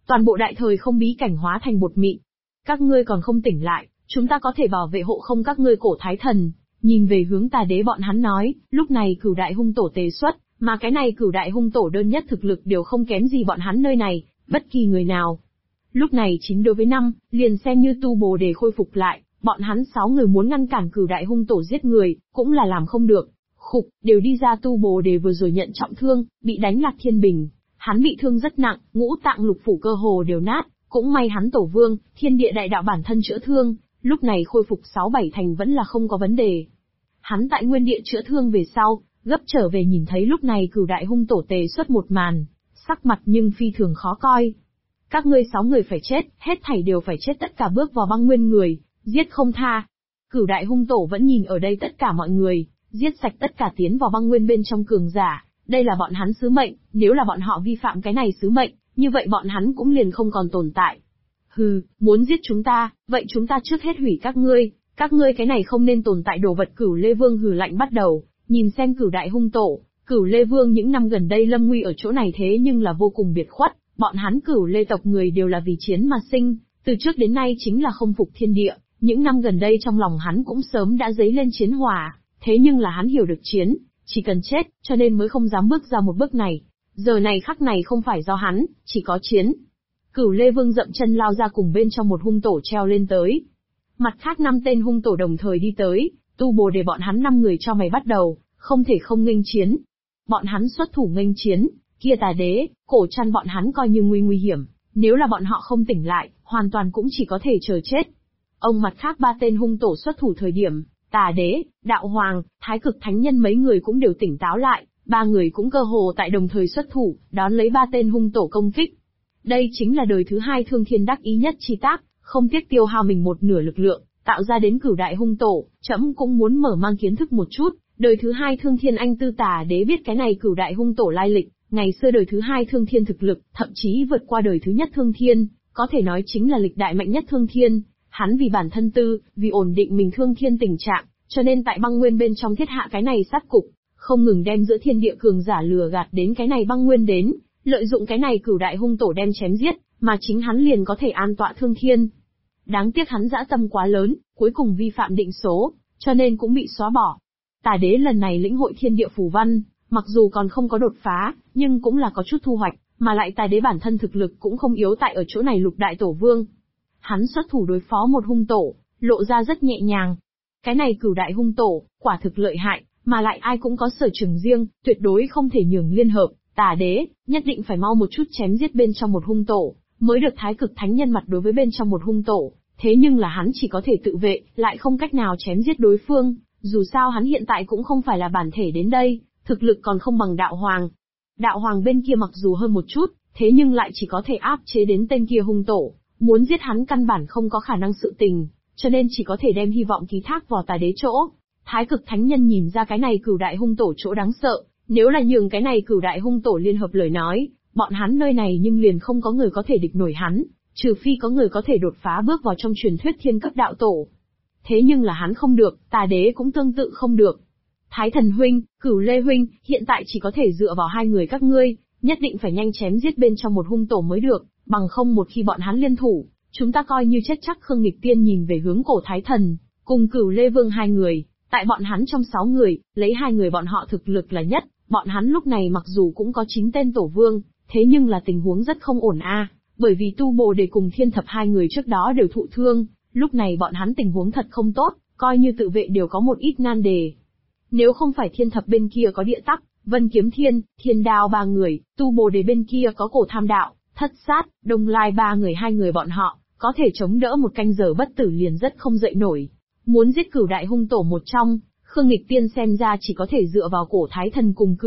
Toàn bộ đại thời không bí cảnh hóa thành bột mịn. Các ngươi còn không tỉnh lại, chúng ta có thể bảo vệ hộ không các ngươi cổ thái thần. Nhìn về hướng Tà Đế bọn hắn nói, lúc này Cửu Đại Hung Tổ tề xuất, mà cái này Cửu Đại Hung Tổ đơn nhất thực lực đều không kém gì bọn hắn nơi này, bất kỳ người nào. Lúc này 9 đối với 5, liền xem như tu Bồ Đề khôi phục lại, bọn hắn 6 người muốn ngăn cản Cửu Đại Hung Tổ giết người, cũng là làm không được. Khục, đều đi ra tu Bồ Đề vừa rồi nhận trọng thương, bị đánh lạc thiên bình. Hắn bị thương rất nặng, ngũ tạng lục phủ cơ hồ đều nát, cũng may hắn Tổ Vương, Thiên Địa Đại Đạo bản thân chữa thương, lúc này khôi phục 6-7 thành vẫn là không có vấn đề. Hắn tại nguyên địa chữa thương về sau, gấp trở về nhìn thấy lúc này Cửu Đại Hung Tổ tề xuất một màn, sắc mặt nhưng phi thường khó coi. Các ngươi 6 người phải chết, hết thảy đều phải chết tất cả bước vào băng nguyên người, giết không tha. Cửu Đại Hung Tổ vẫn nhìn ở đây tất cả mọi người, giết sạch tất cả tiến vào băng nguyên bên trong cường giả, đây là bọn hắn sứ mệnh, nếu là bọn họ vi phạm cái này sứ mệnh, như vậy bọn hắn cũng liền không còn tồn tại. Hừ, muốn giết chúng ta, vậy chúng ta trước hết hủy các ngươi cái này không nên tồn tại đồ vật. Cửu Lê Vương hừ lạnh bắt đầu, nhìn xem Cửu Đại Hung Tổ, Cửu Lê Vương những năm gần đây lâm nguy ở chỗ này thế nhưng là vô cùng biệt khuất, bọn hắn Cửu Lê tộc người đều là vì chiến mà sinh, từ trước đến nay chính là không phục thiên địa, những năm gần đây trong lòng hắn cũng sớm đã dấy lên chiến hỏa, thế nhưng là hắn hiểu được chiến, chỉ cần chết, cho nên mới không dám bước ra một bước này. Giờ này khắc này không phải do hắn, chỉ có chiến. Cửu Lê Vương dậm chân lao ra cùng bên trong một hung tổ treo lên tới. Mặt khác 5 tên hung tổ đồng thời đi tới, tu Bồ Đề bọn hắn 5 người cho mày bắt đầu, không thể không nghênh chiến. Bọn hắn xuất thủ nghênh chiến, kia Tà Đế, Cổ Trăn bọn hắn coi như nguy hiểm, nếu là bọn họ không tỉnh lại, hoàn toàn cũng chỉ có thể chờ chết. Ông mặt khác 3 tên hung tổ xuất thủ thời điểm, Tà Đế, Đạo Hoàng, Thái Cực Thánh Nhân mấy người cũng đều tỉnh táo lại, 3 người cũng cơ hồ tại đồng thời xuất thủ, đón lấy 3 tên hung tổ công kích. Đây chính là đời thứ 2 Thương Thiên đắc ý nhất chi tác, không tiếc tiêu hao mình một nửa lực lượng, tạo ra đến Cửu Đại Hung Tổ, trẫm cũng muốn mở mang kiến thức một chút, đời thứ 2 Thương Thiên Anh Tư Tà Đế biết cái này Cửu Đại Hung Tổ lai lịch, ngày xưa đời thứ 2 Thương Thiên thực lực, thậm chí vượt qua đời thứ nhất Thương Thiên, có thể nói chính là lịch đại mạnh nhất Thương Thiên. Hắn vì bản thân tư, vì ổn định mình Thương Thiên tình trạng, cho nên tại băng nguyên bên trong thiết hạ cái này sát cục, không ngừng đem giữa thiên địa cường giả lừa gạt đến cái này băng nguyên đến, lợi dụng cái này Cửu Đại Hung Tổ đem chém giết, mà chính hắn liền có thể an tọa Thương Thiên. Đáng tiếc hắn dã tâm quá lớn, cuối cùng vi phạm định số, cho nên cũng bị xóa bỏ. Tà Đế lần này lĩnh hội thiên địa phù văn, mặc dù còn không có đột phá, nhưng cũng là có chút thu hoạch, mà lại Tà Đế bản thân thực lực cũng không yếu tại ở chỗ này Lục Đại Tổ Vương. Hắn xuất thủ đối phó một hung tổ, lộ ra rất nhẹ nhàng. Cái này Cửu Đại Hung Tổ, quả thực lợi hại, mà lại ai cũng có sở trường riêng, tuyệt đối không thể nhường liên hợp. Tà Đế, nhất định phải mau một chút chém giết bên trong một hung tổ, mới được Thái Cực Thánh Nhân mặt đối với bên trong một hung tổ, thế nhưng là hắn chỉ có thể tự vệ, lại không cách nào chém giết đối phương, dù sao hắn hiện tại cũng không phải là bản thể đến đây, thực lực còn không bằng Đạo Hoàng. Đạo Hoàng bên kia mặc dù hơn một chút, thế nhưng lại chỉ có thể áp chế đến tên kia hung tổ, muốn giết hắn căn bản không có khả năng sự tình, cho nên chỉ có thể đem hy vọng ký thác vào Tà Đế chỗ. Thái Cực Thánh Nhân nhìn ra cái này Cửu Đại Hung Tổ chỗ đáng sợ, nếu là nhường cái này Cửu Đại Hung Tổ liên hợp lời nói, bọn hắn nơi này nhưng liền không có người có thể địch nổi hắn, trừ phi có người có thể đột phá bước vào trong truyền thuyết thiên cấp đạo tổ. Thế nhưng là hắn không được, Tà Đế cũng tương tự không được. Thái Thần huynh, Cửu Lê huynh, hiện tại chỉ có thể dựa vào 2 người các ngươi, nhất định phải nhanh chém giết bên trong một hung tổ mới được, bằng không một khi bọn hắn liên thủ, chúng ta coi như chết chắc. Khương Nghịch Tiên nhìn về hướng Cổ Thái Thần, cùng Cửu Lê Vương 2 người, tại bọn hắn trong 6 người, lấy 2 người bọn họ thực lực là nhất, bọn hắn lúc này mặc dù cũng có 9 tên tổ vương, thế nhưng là tình huống rất không ổn bởi vì tu Bồ Đề cùng Thiên Thập 2 người trước đó đều thụ thương, lúc này bọn hắn tình huống thật không tốt, coi như tự vệ đều có một ít nan đề. Nếu không phải Thiên Thập bên kia có Địa Tắc, Vân Kiếm Thiên, Thiên Đao 3 người, tu Bồ Đề bên kia có Cổ Tham Đạo, Thất Sát, Đông Lai 3 người 2 người bọn họ, có thể chống đỡ một canh giờ bất tử liền rất không dậy nổi. Muốn giết Cửu Đại Hung Tổ một trong, Khương Nghịch Tiên xem ra chỉ có thể dựa vào Cổ Thái Thần cùng